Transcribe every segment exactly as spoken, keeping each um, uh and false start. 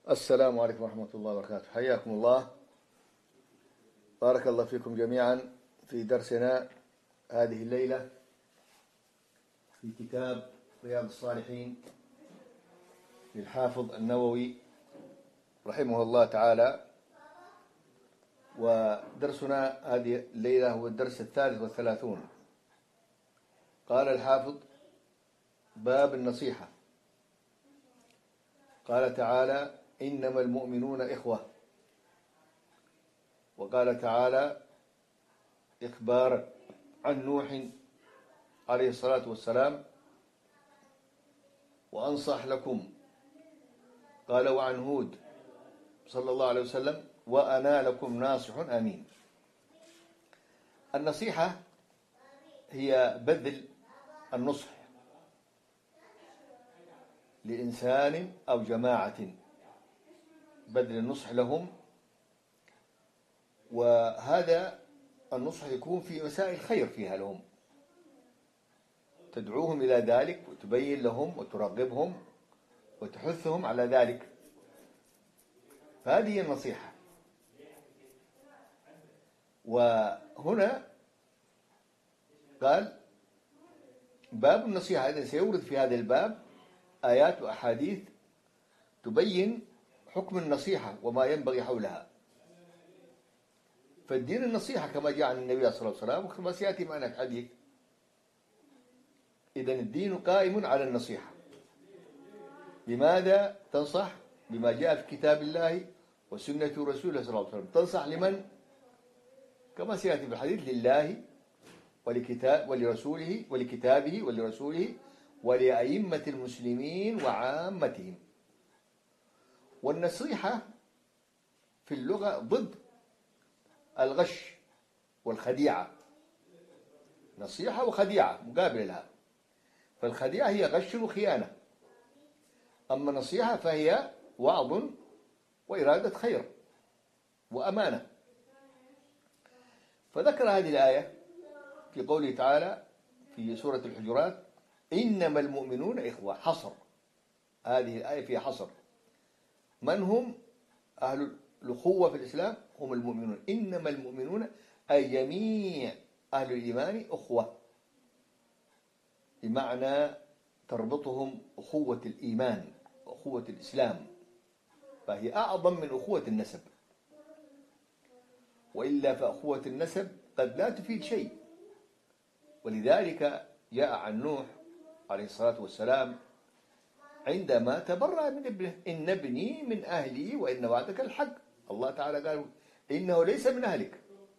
السلام عليكم ورحمة الله وبركاته. حياكم الله. بارك الله فيكم جميعا في درسنا هذه الليلة في كتاب رياض الصالحين للحافظ النووي رحمه الله تعالى. ودرسنا هذه الليلة هو الدرس الثالث والثلاثون. قال الحافظ: باب النصيحة. قال تعالى: إنما المؤمنون إخوة. وقال تعالى إخبارا عن نوح عليه الصلاة والسلام: وأنصح لكم. قال: وعن هود صلى الله عليه وسلم: وأنا لكم ناصح أمين. النصيحة هي بذل النصح لإنسان أو جماعة، بذل النصح لهم، وهذا النصح يكون في مسائل خير فيها لهم، تدعوهم إلى ذلك وتبين لهم وترغبهم وتحثهم على ذلك، فهذه النصيحة. وهنا قال باب النصيحة، إذن سيورد في هذا الباب آيات وأحاديث تبين حكم النصيحة وما ينبغي حولها. فالدين النصيحة كما جاء عن النبي صلى الله عليه وسلم وكما سيأتي معنا في حديث. إذن الدين قائم على النصيحة. لماذا تنصح؟ بما جاء في كتاب الله وسنة رسوله صلى الله عليه وسلم. تنصح لمن؟ كما سيأتي في الحديث: لله ولكتاب ولرسوله ولكتابه ولرسوله ولأئمة المسلمين وعامتهم. والنصيحة في اللغة ضد الغش والخديعة. نصيحة وخديعة مقابل لها. فالخديعة هي غش وخيانة، أما النصيحة فهي وعظ وإرادة خير وأمانة. فذكر هذه الآية في قوله تعالى في سورة الحجرات: إنما المؤمنون إخوة. حصر، هذه الآية فيها حصر. من هم أهل الأخوة في الإسلام؟ هم المؤمنون. إنما المؤمنون أي جميع أهل الإيمان أخوة، بمعنى تربطهم أخوة الإيمان وأخوة الإسلام، فهي أعظم من أخوة النسب، وإلا فأخوة النسب قد لا تفيد شيء. ولذلك جاء عن نوح عليه الصلاة والسلام عندما تبرأ من ابنه: إن ابني من أهلي وإن وعدك الحق. الله تعالى قال: إنه ليس من أهلك،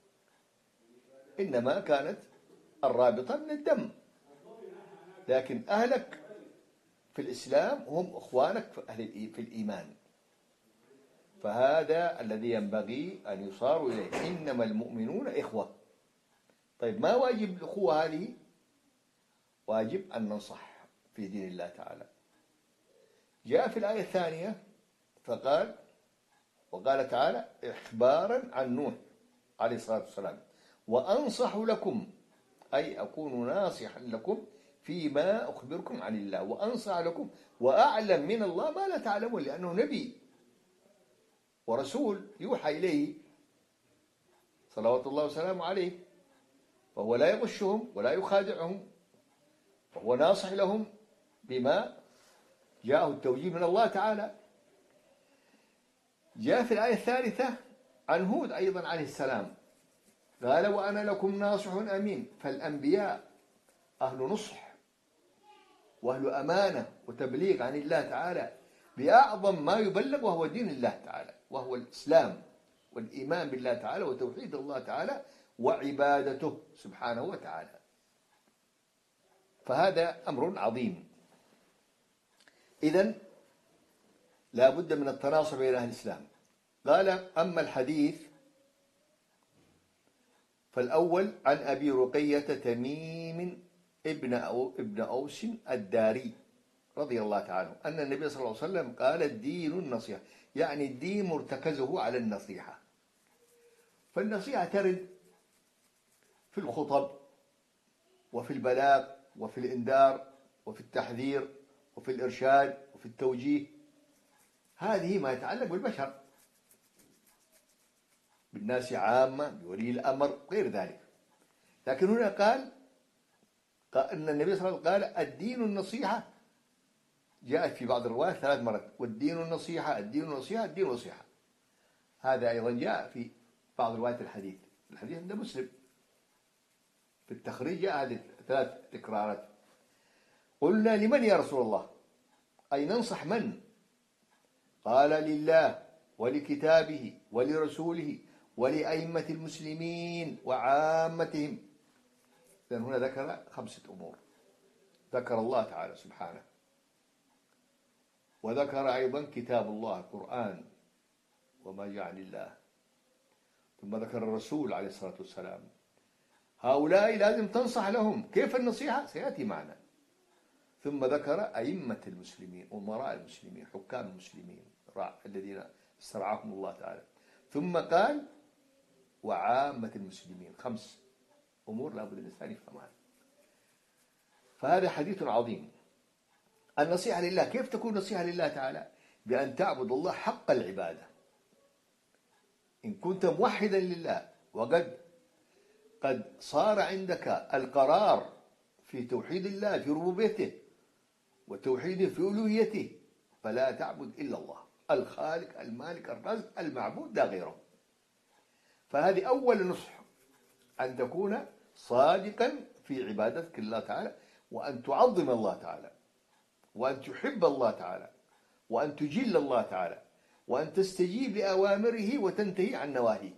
إنما كانت الرابطة من الدم، لكن أهلك في الإسلام هم أخوانك في الإيمان. فهذا الذي ينبغي أن يصار إليه: إنما المؤمنون إخوة. طيب، ما واجب الأخوة هذه؟ واجب أن ننصح في دين الله تعالى. جاء في الآية الثانية فقال: وقال تعالى إخبارا عن نوح عليه الصلاة والسلام: وأنصح لكم، أي أكون ناصحا لكم فيما أخبركم عن الله، وأنصح لكم وأعلم من الله ما لا تعلمون، لأنه نبي ورسول يوحى إليه صلوات الله وسلامه عليه، فهو لا يغشهم ولا يخادعهم، فهو ناصح لهم بما جاءه التوجيه من الله تعالى. جاء في الآية الثالثة عن هود أيضا عليه السلام قال: وأنا لكم ناصح أمين. فالأنبياء أهل نصح وأهل أمانة وتبليغ عن الله تعالى بأعظم ما يبلغ، وهو دين الله تعالى، وهو الإسلام والإيمان بالله تعالى وتوحيد الله تعالى وعبادته سبحانه وتعالى. فهذا أمر عظيم. إذن لا بد من التناصر بين أهل الإسلام. قال: أما الحديث فالأول عن أبي رقية تميم ابن أو ابن أوس الداري رضي الله تعالى عنه أن النبي صلى الله عليه وسلم قال: الدين النصيحة، يعني الدين مرتكزه على النصيحة. فالنصيحة ترد في الخطب وفي البلاغ وفي الإنذار وفي التحذير وفي الإرشاد وفي التوجيه. هذه ما يتعلق بالبشر، بالناس عامة، بولي الأمر، غير ذلك. لكن هنا قال أن النبي صلى الله عليه وسلم قال الدين النصيحة، جاءت في بعض الروايات ثلاث مرات، والدين النصيحة، الدين النصيحة، الدين النصيحة. هذا أيضا جاء في بعض روايات الحديث، الحديث عند مسلم في التخريج جاء هذه ثلاث تكرارات. قلنا لمن يا رسول الله؟ أي ننصح من؟ قال لله ولكتابه ولرسوله ولأئمة المسلمين وعامتهم. لأن هنا ذكر خمسة أمور، ذكر الله تعالى سبحانه، وذكر أيضا كتاب الله القرآن وما جعل الله، ثم ذكر الرسول عليه الصلاة والسلام. هؤلاء لازم تنصح لهم. كيف النصيحة؟ سيأتي معنا. ثم ذكر أئمة المسلمين، أمراء المسلمين، حكام المسلمين الذين استرعاهم الله تعالى. ثم قال وعامة المسلمين. خمس أمور لابد الإنسان يفهمها. فهذا حديث عظيم. النصيحة لله، كيف تكون نصيحة لله تعالى؟ بأن تعبد الله حق العبادة. إن كنت موحدا لله وقد قد صار عندك القرار في توحيد الله في ربوبيته وتوحيده في ألوهيته، فلا تعبد إلا الله الخالق المالك الرازق المعبود لا غيره. فهذه أول نصح، أن تكون صادقا في عبادتك لله تعالى، وأن تعظم الله تعالى، وأن تحب الله تعالى، وأن تجل الله تعالى، وأن تستجيب لأوامره وتنتهي عن نواهيه،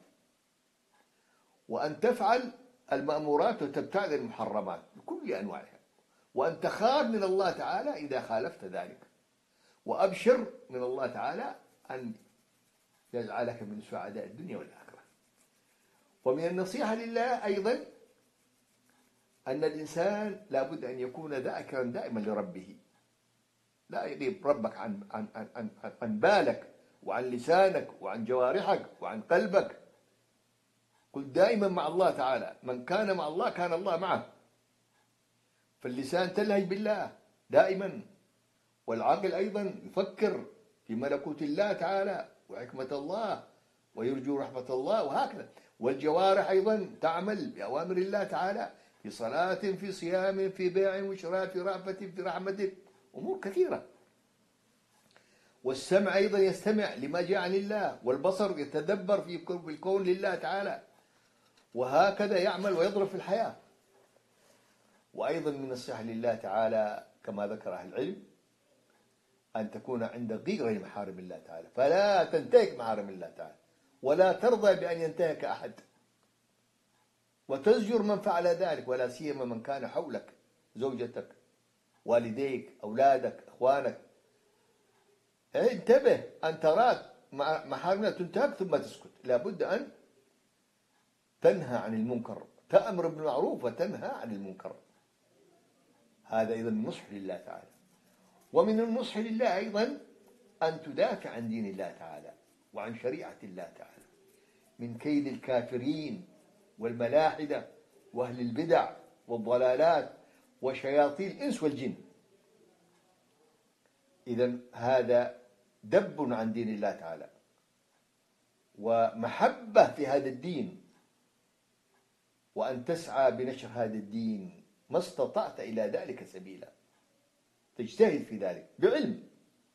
وأن تفعل المأمورات وتبتعد عن المحرمات بكل أنواعها، وأن تخاف من الله تعالى إذا خالفت ذلك، وأبشر من الله تعالى أن يجعلك من سعداء الدنيا والآخرة. ومن النصيحة لله أيضا أن الإنسان لابد أن يكون ذاكرا دائما لربه، لا يغيب ربك عن عن عن عن, عن بالك وعن لسانك وعن جوارحك وعن قلبك. قل دائما مع الله تعالى، من كان مع الله كان الله معه. فاللسان تلهج بالله دائما، والعقل أيضا يفكر في ملكوت الله تعالى وحكمة الله ويرجو رحمة الله، وهكذا. والجوارح أيضا تعمل بأوامر الله تعالى، في صلاة، في صيام، في بيع وشراء، في رأفة، في رحمة، أمور كثيرة. والسمع أيضا يستمع لما جاء عن الله، والبصر يتدبر في الكون لله تعالى، وهكذا يعمل ويضرب في الحياة. وأيضا من النصيحة لله تعالى كما ذكر أهل العلم أن تكون عندك غيرة لمحارم الله تعالى، فلا تنتهك محارم الله تعالى، ولا ترضى بأن ينتهك أحد، وتزجر من فعل ذلك، ولا سيما من كان حولك، زوجتك، والديك، أولادك، أخوانك. انتبه أن تراك محارمنا تنتهك ثم تسكت. لابد أن تنهى عن المنكر، تأمر بالمعروف وتنهى عن المنكر. هذا أيضا النصح لله تعالى. ومن النصح لله أيضا أن تدافع عن دين الله تعالى وعن شريعة الله تعالى من كيد الكافرين والملاحدة وأهل البدع والضلالات وشياطين الإنس والجن. إذن هذا دب عن دين الله تعالى ومحبة في هذا الدين، وأن تسعى بنشر هذا الدين ما استطعت إلى ذلك سبيلا، تجتهد في ذلك بعلم.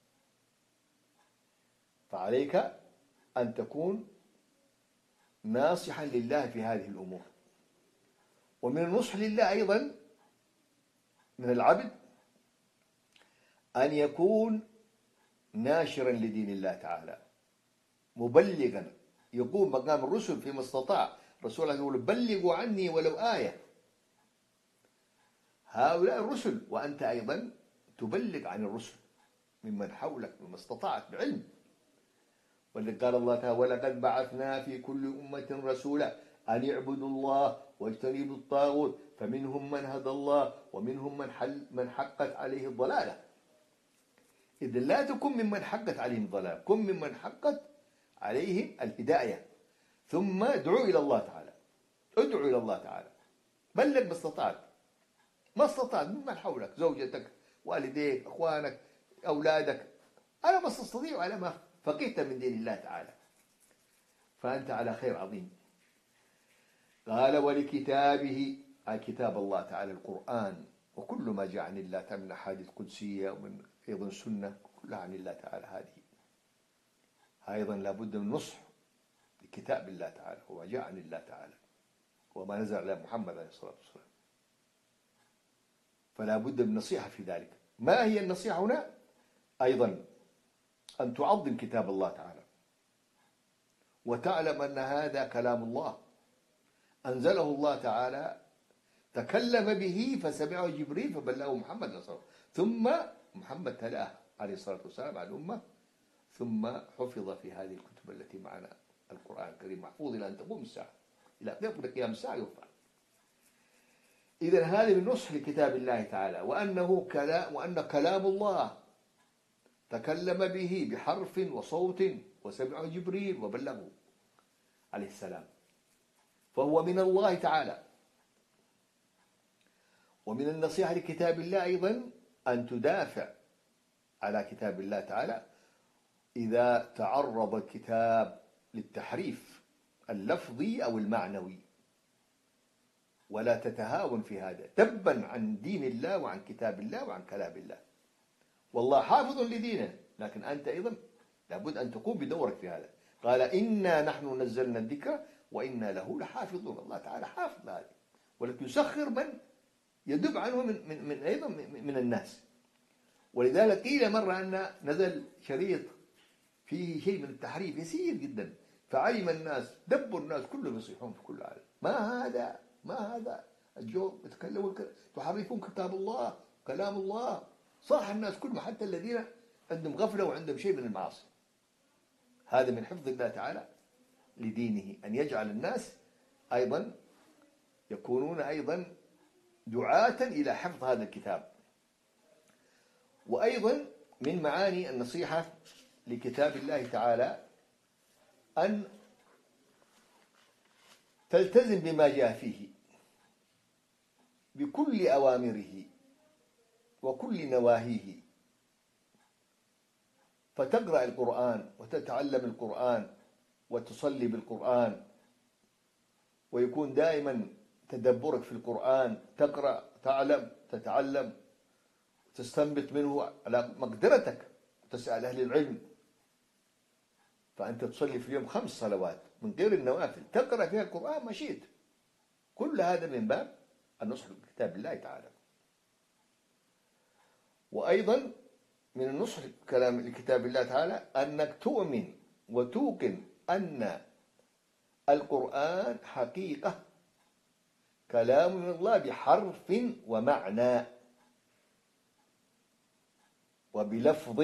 فعليك أن تكون ناصحا لله في هذه الأمور. ومن النصح لله أيضا من العبد أن يكون ناشرا لدين الله تعالى، مبلغا، يقوم مقام الرسل فيما استطاع. الرسول يقول بلغوا عني ولو آية. هؤلاء الرسل، وأنت أيضا تبلغ عن الرسل ممن حولك مما استطعت بعلم. ولذلك قال الله تعالى ولقد بعثنا في كل أمة رسولا أن يعبدوا الله واجتنبوا الطاغوت فمنهم من هدى الله ومنهم من, حل من حقت عليه الضلالة. إذا لا تكن ممن حقت عليهم الضلالة، كن ممن حقت عليهم الهداية. ثم ادعوا إلى الله تعالى، ادعوا إلى الله تعالى، بلغ ما استطعت، ما استطعت ممن حولك، زوجتك، والديك، أخوانك، أولادك، على ما تستطيع وعلى ما فقهت من دين الله تعالى، فأنت على خير عظيم. قال ولكتابه، أي كتاب الله تعالى القرآن، وكل ما جاء عن الله تعالى من أحاديث قدسية ومن أيضا سنة كلها عن الله تعالى، هذه أيضا لابد من نصح لكتاب الله تعالى وما جاء عن الله تعالى وما نزل على محمد عليه الصلاة والسلام، فلا بد من نصيحة في ذلك. ما هي النصيحة هنا؟ أيضا أن تعظم كتاب الله تعالى وتعلم أن هذا كلام الله أنزله الله تعالى، تكلم به فسمعه جبريل فبلغه محمد صلى الله عليه وسلم، ثم محمد تلاه عليه الصلاة والسلام على الأمة، ثم حفظ في هذه الكتب التي معنا. القرآن الكريم محفوظ إلى أن تقوم الساعة، إلى قيام الساعة يرفع. إذن هذا من نصح لكتاب الله تعالى، وأنه كلام، وأن كلام الله تكلم به بحرف وصوت وسمعه جبريل وبلغه عليه السلام، فهو من الله تعالى. ومن النصيحة لكتاب الله أيضا أن تدافع على كتاب الله تعالى إذا تعرض الكتاب للتحريف اللفظي أو المعنوي، ولا تتهاون في هذا، تبا عن دين الله وعن كتاب الله وعن كلام الله. والله حافظ لدينه، لكن أنت أيضا لابد أن تقوم بدورك في هذا. قال إنا نحن نزلنا الذكر وإنا له لحافظون. الله تعالى حافظ هذا، ولكن يسخر من يدب عنه من, من, من أيضا من الناس. ولذلك قيل مرة أن نزل شريط فيه شيء من التحريف يسير جدا، فعلم الناس، دبوا الناس كلهم يصيحون في كل العالم: ما هذا ما هذا الجو يتكلمون تحرفون كتاب الله كلام الله. صاح الناس كلهم، حتى الذين عندهم غفلة وعندهم شيء من المعاصي. هذا من حفظ الله تعالى لدينه، أن يجعل الناس أيضا يكونون أيضا دعاة إلى حفظ هذا الكتاب. وأيضا من معاني النصيحة لكتاب الله تعالى أن تلتزم بما جاء فيه بكل أوامره وكل نواهيه، فتقرأ القرآن وتتعلم القرآن وتصلي بالقرآن، ويكون دائما تدبرك في القرآن، تقرأ تعلم تتعلم تستنبط منه على مقدرتك، وتسأل أهل العلم. فأنت تصلي في اليوم خمس صلوات من غير النوافل، تقرأ فيها القرآن ما شئت. كل هذا من باب النصح لكتاب الله تعالى. وأيضا من النصح كلام لكتاب الله تعالى أنك تؤمن وتوقن أن القرآن حقيقة كلام من الله بحرف ومعنى وبلفظ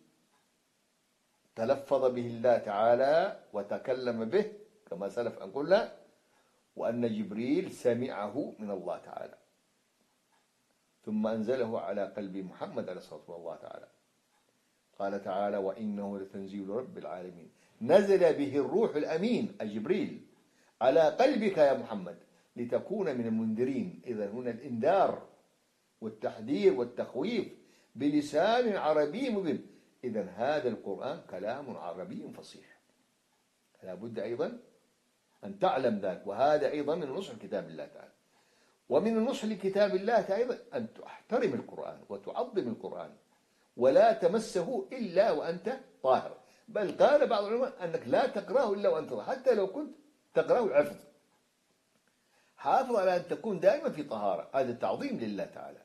تلفظ به الله تعالى وتكلم به كما سلف أن قلنا، وأن جبريل سمعه من الله تعالى ثم أنزله على قلب محمد عليه الصلاة والسلام الله تعالى. قال تعالى: وإنه لتنزيل رب العالمين نزل به الروح الأمين جبريل على قلبك يا محمد لتكون من المنذرين. إذا هنا الإنذار والتحذير والتخويف بلسان عربي مبين. إذا هذا القرآن كلام عربي فصيح، لا بد أيضا أن تعلم ذلك. وهذا أيضا من نصح كتاب الله تعالى. ومن النصح لكتاب الله تعالى أن تحترم القرآن وتعظم القرآن، ولا تمسه إلا وأنت طاهر. بل قال بعض العلماء أنك لا تقرأه إلا وأنت طاهر، حتى لو كنت تقرأه حفظ، حافظ على أن تكون دائما في طهارة. هذا تعظيم لله تعالى،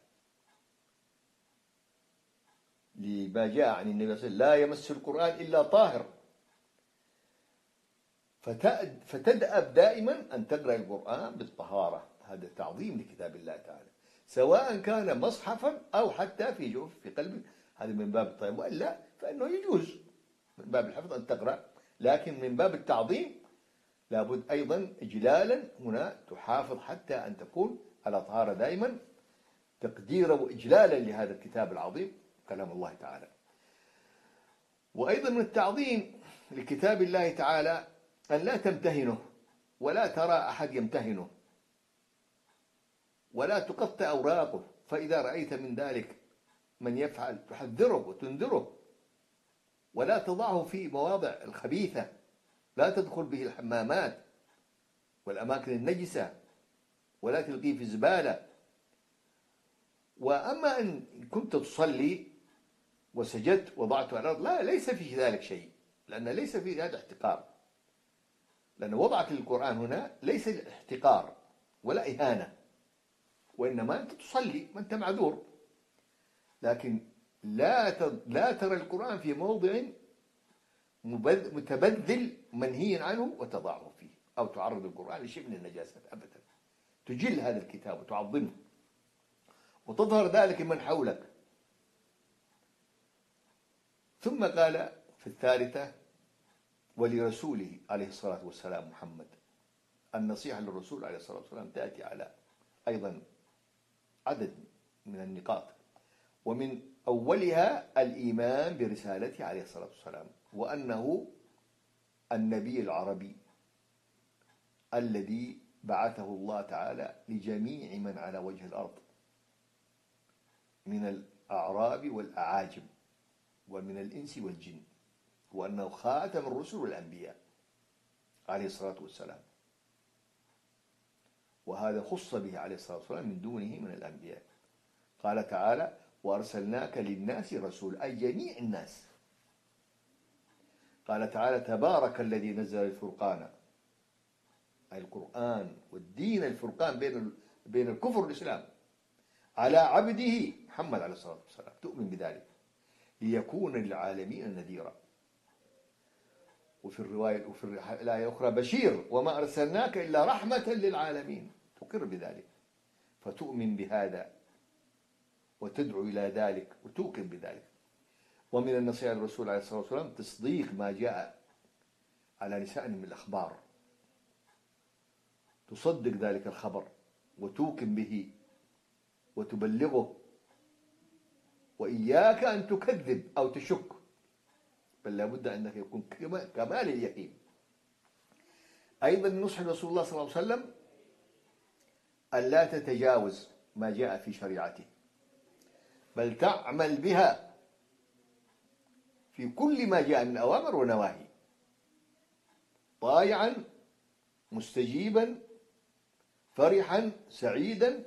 لما جاء عن النبي صلى الله عليه وسلم: لا يمس القرآن إلا طاهر. فتدأب دائما أن تقرأ القرآن بالطهارة. هذا تعظيم لكتاب الله تعالى، سواء كان مصحفا أو حتى في جوف في قلب. هذا من باب الطيب، وإلا فإنه يجوز من باب الحفظ أن تقرأ، لكن من باب التعظيم لابد أيضا إجلالا هنا تحافظ حتى أن تكون على طهارة دائما، تقديرا وإجلالا لهذا الكتاب العظيم كلام الله تعالى. وأيضا من التعظيم لكتاب الله تعالى أن لا تمتهنه، ولا ترى أحد يمتهنه، ولا تقطع أوراقه. فإذا رأيت من ذلك من يفعل تحذره وتنذره، ولا تضعه في مواضع الخبيثة، لا تدخل به الحمامات والأماكن النجسة، ولا تلقيه في الزبالة. وأما أن كنت تصلي وسجدت وضعته على الأرض، لا، ليس في ذلك شيء، لأن ليس في هذا احتقار، لأن وضعك للقرآن هنا ليس احتقار ولا إهانة، وإنما أنت تصلي وأنت معذور. لكن لا لا ترى القرآن في موضع متبذل منهي عنه وتضعه فيه، أو تعرض القرآن لشيء من النجاسة أبدا. تجل هذا الكتاب وتعظمه وتظهر ذلك من حولك. ثم قال في الثالثة: ولرسوله عليه الصلاة والسلام محمد. النصيحة للرسول عليه الصلاة والسلام تأتي على أيضا عدد من النقاط، ومن أولها الإيمان برسالته عليه الصلاة والسلام، وأنه النبي العربي الذي بعثه الله تعالى لجميع من على وجه الأرض من الأعراب والأعاجم ومن الإنس والجن، وأنه خاتم الرسل والأنبياء عليه الصلاة والسلام. وهذا خص به عليه الصلاة والسلام من دونه من الأنبياء. قال تعالى: وأرسلناك للناس رسول، أي جميع الناس. قال تعالى: تبارك الذي نزل الفرقان، أي القرآن والدين، الفرقان بين بين الكفر والإسلام، على عبده محمد عليه الصلاة والسلام. تؤمن بذلك، ليكون للعالمين نذيرا. وفي الرواية وفي الآية الأخرى: بشير، وما أرسلناك إلا رحمة للعالمين. تقر بذلك، فتؤمن بهذا وتدعو إلى ذلك وتوقن بذلك. ومن النصيحة للرسول عليه الصلاة والسلام تصديق ما جاء على لسانه من الأخبار، تصدق ذلك الخبر وتوقن به وتبلغه، وإياك أن تكذب أو تشك، بل لابد أنك يكون كمال اليقين. أيضا نصح رسول الله صلى الله عليه وسلم أن لا تتجاوز ما جاء في شريعته، بل تعمل بها في كل ما جاء من أوامر ونواهي، طائعا مستجيبا فرحا سعيدا.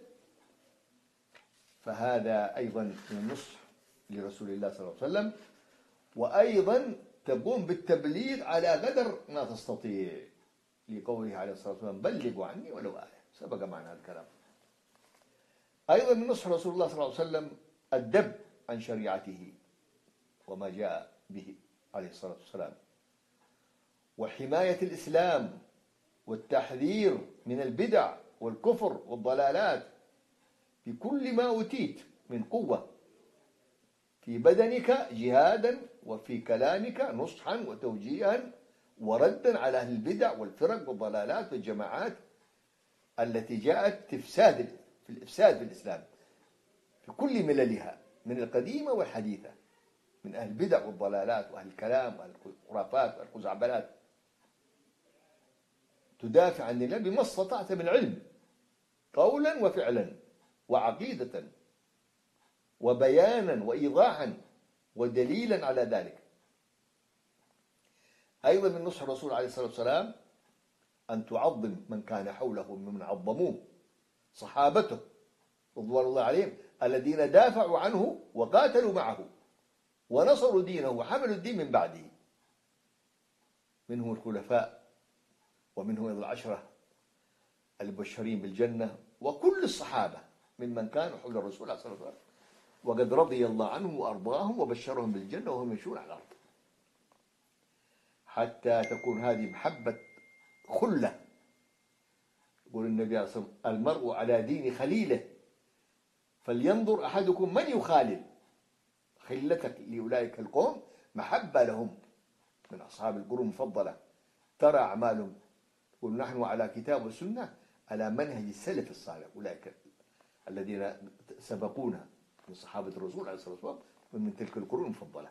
فهذا أيضا من النصح لرسول الله صلى الله عليه وسلم. وأيضا تقوم بالتبليغ على قدر ما تستطيع، لقوله عليه الصلاة والسلام: بلغوا عني ولو آية. سبق معنا هذا الكلام. أيضا من نصح رسول الله صلى الله عليه وسلم الدب عن شريعته وما جاء به عليه الصلاة والسلام، وحماية الإسلام والتحذير من البدع والكفر والضلالات بكل ما أوتيت من قوة، في بدنك جهادا، وفي كلامك نصحا وتوجيها وردا على أهل البدع والفرق والضلالات والجماعات التي جاءت تفساد في الإفساد في الإسلام في كل مللها، من القديمة والحديثة، من أهل البدع والضلالات وأهل الكلام وأهل الخرافات وأهل الخزعبلات. تدافع عن الله بما استطعت من علم، قولا وفعلا وعقيدة وبيانا وإيضاحا ودليلا على ذلك. أيضا من نصح الرسول عليه الصلاة والسلام أن تعظم من كان حوله ممن عظموه، صحابته رضوان الله عليهم، الذين دافعوا عنه وقاتلوا معه ونصروا دينه وحملوا الدين من بعده، منهم الخلفاء ومنهم العشرة المبشرين بالجنة، وكل الصحابة ممن كانوا حول الرسول عليه الصلاة والسلام، وقد رضي الله عنهم وأرضاهم وبشرهم بالجنة وهم يمشون على الأرض، حتى تكون هذه محبة خلة. يقول النبي عليه الصلاة والسلام: المرء على دين خليله فلينظر أحدكم من يخالل. خلتك لأولئك القوم محبة لهم من أصحاب القرون المفضلة، ترى أعمالهم، يقول: نحن على كتاب والسنة على منهج السلف الصالح، أولئك الذين سبقونا من صحابة الرسول عليه الصلاة والسلام ومن تلك القرون المفضلة.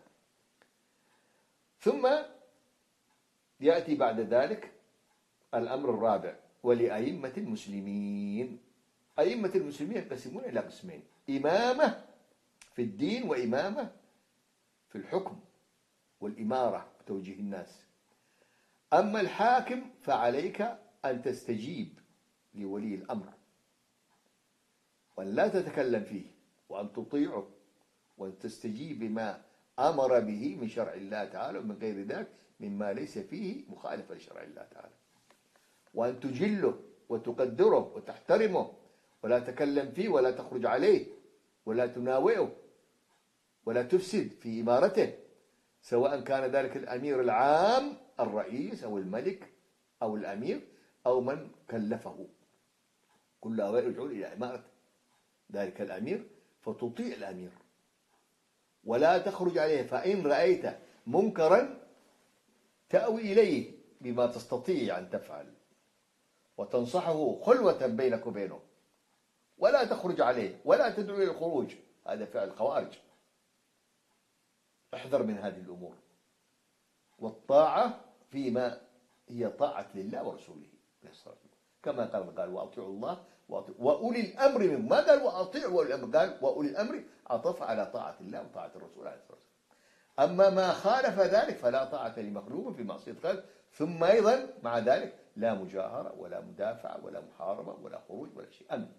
ثم يأتي بعد ذلك الأمر الرابع: ولأئمة المسلمين. أئمة المسلمين ينقسمون إلى قسمين: إمامة في الدين وإمامة في الحكم والإمارة بتوجيه الناس. أما الحاكم فعليك أن تستجيب لولي الأمر وأن لا تتكلم فيه، وأن تطيعه، وأن تستجيب بما أمر به من شرع الله تعالى ومن غير ذلك مما ليس فيه مخالفة لشرع الله تعالى، وأن تجله وتقدره وتحترمه ولا تتكلم فيه ولا تخرج عليه ولا تناوئه ولا تفسد في إمارته، سواء كان ذلك الأمير العام الرئيس أو الملك أو الأمير أو من كلفه، كل هؤلاء يرجعون إلى إمارة ذلك الأمير، فتطيع الأمير ولا تخرج عليه. فإن رأيت منكرا تأوي إليه بما تستطيع أن تفعل وتنصحه خلوة بينك وبينه، ولا تخرج عليه ولا تدعو إلى الخروج، هذا فعل الخوارج. احذر من هذه الأمور. والطاعة فيما هي طاعة لله ورسوله كما قال قال وأطيعوا الله وأولي الأمر منكم، ما قال وأطيعوا أولي الأمر، قال وأولي الأمر عطف على طاعة الله وطاعة الرسول عليه الصلاة والسلام. أما ما خالف ذلك فلا طاعة لمخلوق في معصية خالق. ثم أيضا مع ذلك لا مجاهرة ولا مدافعة ولا محاربة ولا خروج ولا شيء، أمن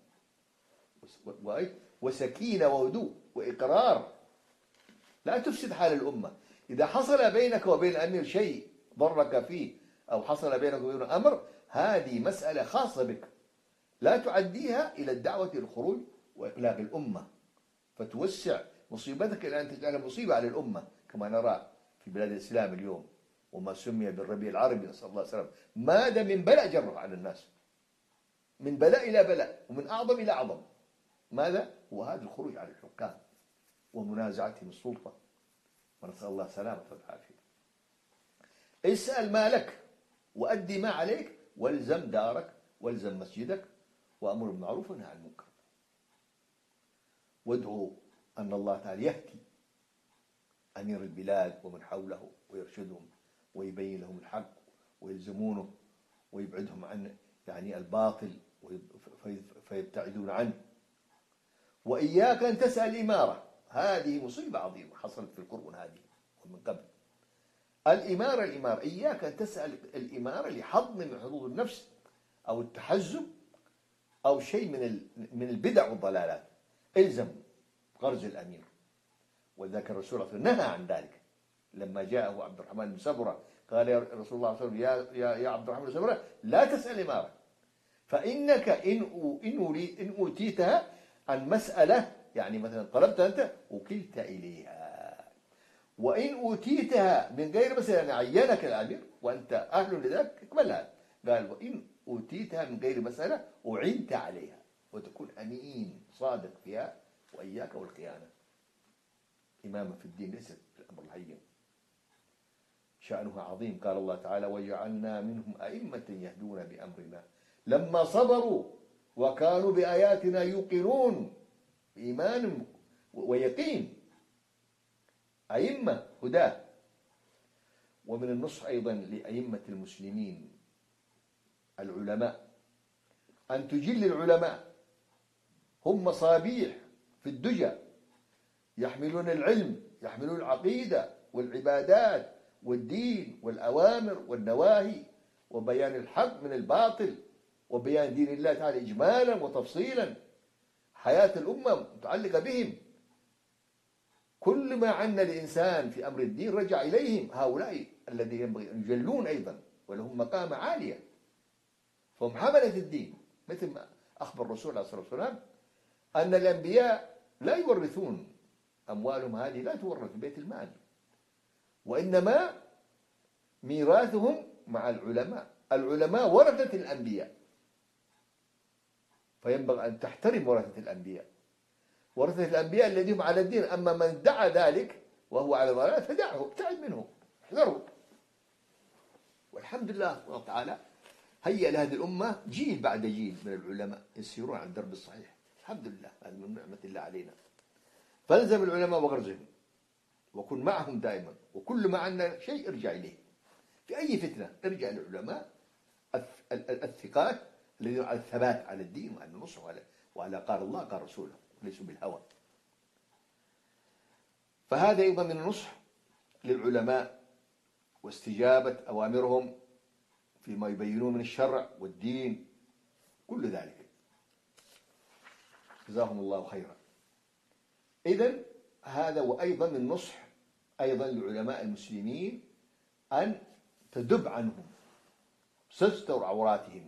وسكينة وهدوء وإقرار، لا تفسد حال الأمة. إذا حصل بينك وبين الأمير شيء ضرك فيه أو حصل بينك وبين أمر، هذه مسألة خاصة بك، لا تعديها إلى الدعوة للخروج وإقلاق الأمة فتوسع مصيبتك إلى أن تجعل مصيبة على الأمة، كما نرى في بلاد الإسلام اليوم وما سمي بالربيع العربي، نسأل الله السلامة. ماذا من بلاء جره على الناس، من بلاء إلى بلاء ومن أعظم إلى أعظم. ماذا؟ هو هذا الخروج على الحكام ومنازعتهم السلطة، ونسأل الله السلامة والعافية. اسأل ما لك وأدي ما عليك، والزم دارك والزم مسجدك، وأمر بالمعروف ونهى عن المنكر، وادعو أن الله تعالى يهدي أمير البلاد ومن حوله ويرشدهم ويبين لهم الحق ويلزمونه ويبعدهم عن يعني الباطل فيبتعدون عنه. وإياك أن تسأل الإمارة، هذه مصيبة عظيمة حصلت في القرون هذه ومن قبل. الإمارة الإمارة إياك أن تسأل الإمارة لحظ من حظوظ النفس أو التحزب أو شيء من من البدع والضلالات. إلزم غرز الأمير. وذاك الرسول صلى الله عليه وسلم نهى عن ذلك لما جاءه عبد الرحمن بن سبرة، قال يا رسول الله صلى الله عليه وسلم يا يا يا عبد الرحمن بن سبرة لا تسأل الإمارة، فإنك إن إن إن أوتيتها عن مسألة، يعني مثلا طلبت أنت وكلت إليها، وإن أوتيتها من غير مسألة يعني عينك الأمير وأنت أهل لذلك اقبلها. قال وإن أوتيتها من غير مسألة أعنت عليها، وتكون أمين صادق فيها، وإياك والخيانة. إمامة في الدين ليست الأمر الهين، شأنها عظيم. قال الله تعالى وجعلنا منهم أئمة يهدون بأمرنا لما صبروا وكانوا بآياتنا يوقنون، إيمان ويقين، أئمة هداه. ومن النصح أيضا لأئمة المسلمين العلماء أن تجل العلماء، هم مصابيح في الدجى، يحملون العلم، يحملون العقيدة والعبادات والدين والأوامر والنواهي وبيان الحق من الباطل وبيان دين الله تعالى إجمالا وتفصيلا. حياة الأمة متعلقة بهم، كل ما عنا الإنسان في أمر الدين رجع إليهم. هؤلاء الذين ينبغي أن يجلون أيضا ولهم مقامة عالية، فهم حملة الدين، مثل ما أخبر الرسول عليه الصلاة والسلام أن الأنبياء لا يورثون أموالهم، هذه لا تورث في بيت المال، وإنما ميراثهم مع العلماء. العلماء ورثة الأنبياء، فينبغي أن تحترم ورثة الأنبياء، ورثة الأنبياء الذين على الدين. أما من ادعى ذلك وهو على ضلال فدعه، ابتعد منه، احذره. والحمد لله الله تعالى هيأ لهذه الأمة جيل بعد جيل من العلماء يسيرون على الدرب الصحيح، الحمد لله، هذه من نعمة الله علينا. فالزم العلماء وغرزهم وكن معهم دائما، وكل ما عندنا شيء ارجع إليه. في أي فتنة ارجع للعلماء الثقات الذين على الثبات على الدين وعلى النصح وعلى, وعلى قال الله قال رسوله، ليسوا بالهوى. فهذا أيضا من النصح للعلماء واستجابة أوامرهم فيما يبينون من الشرع والدين، كل ذلك. جزاهم الله خيرا. إذن هذا، وأيضا النصح أيضا لعلماء المسلمين أن تدب عنهم ستر عوراتهم،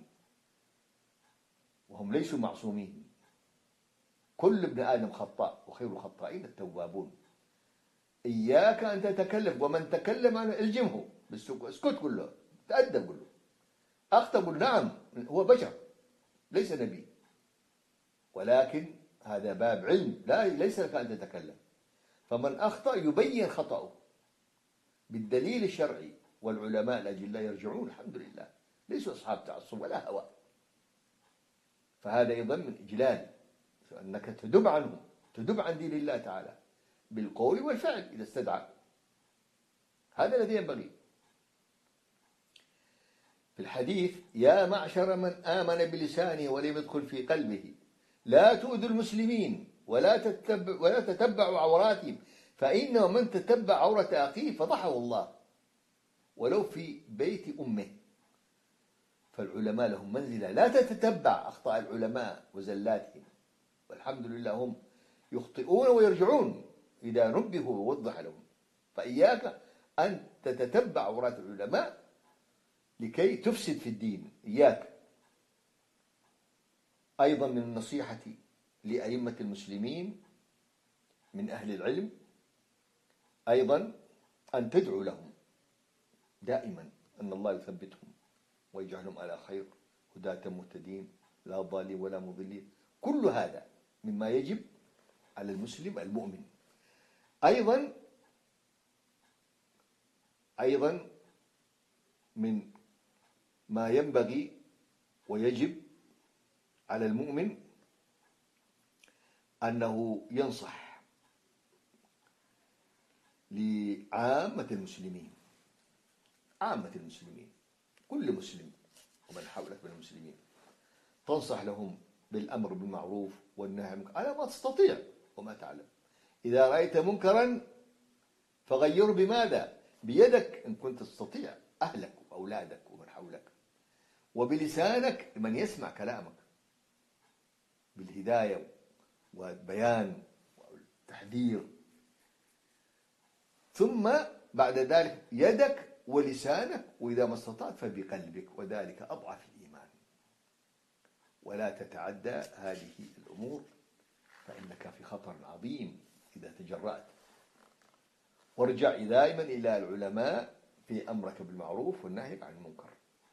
وهم ليسوا معصومين. كل ابن آدم خطاء وخير الخطائين التوابون. إياك أن تتكلم، ومن تكلم عنه الجمه بالسكوت، اسكت قل له، تأدب قل له. أخطأ قل نعم، هو بشر ليس نبي، ولكن هذا باب علم، لا ليس لك أن تتكلم. فمن أخطأ يبين خطأه بالدليل الشرعي، والعلماء الأجلاء يرجعون الحمد لله، ليسوا أصحاب تعصب ولا هوى. فهذا أيضا من إجلال، أنك تدب عنهم، تدب عن دين الله تعالى بالقول والفعل إذا استدعى. هذا الذي ينبغي. في الحديث: يا معشر من آمن بلسانه ولم يدخل في قلبه، لا تؤذوا المسلمين ولا تتبع ولا تتبعوا عوراتهم، فإنه من تتبع عورة أخيه فضحه الله ولو في بيت أمه. فالعلماء لهم منزلة، لا تتتبع أخطاء العلماء وزلاتهم، والحمد لله هم يخطئون ويرجعون إذا نبهوا ووضح لهم. فإياك أن تتتبع عورات العلماء لكي تفسد في الدين، إياك. أيضا من النصيحة لأئمة المسلمين من أهل العلم أيضا أن تدعو لهم دائما أن الله يثبتهم ويجعلهم على خير، هداة مهتدين لا ضالين ولا مضلين. كل هذا مما يجب على المسلم المؤمن. أيضا أيضا من ما ينبغي ويجب على المؤمن أنه ينصح لعامة المسلمين، عامة المسلمين، كل مسلم ومن حولك من المسلمين، تنصح لهم بالأمر بالمعروف والنهي عن المنكر على ما تستطيع وما تعلم. إذا رأيت منكرا فغيره بماذا؟ بيدك إن كنت تستطيع، أهلك وأولادك ومن حولك، وبلسانك من يسمع كلامك بالهداية والبيان والتحذير. ثم بعد ذلك يدك ولسانك، وإذا ما استطعت فبقلبك، وذلك أضعف الإيمان. ولا تتعدى هذه الأمور فإنك في خطر عظيم إذا تجرأت. وارجع دائما إلى العلماء في أمرك بالمعروف والنهي عن المنكر.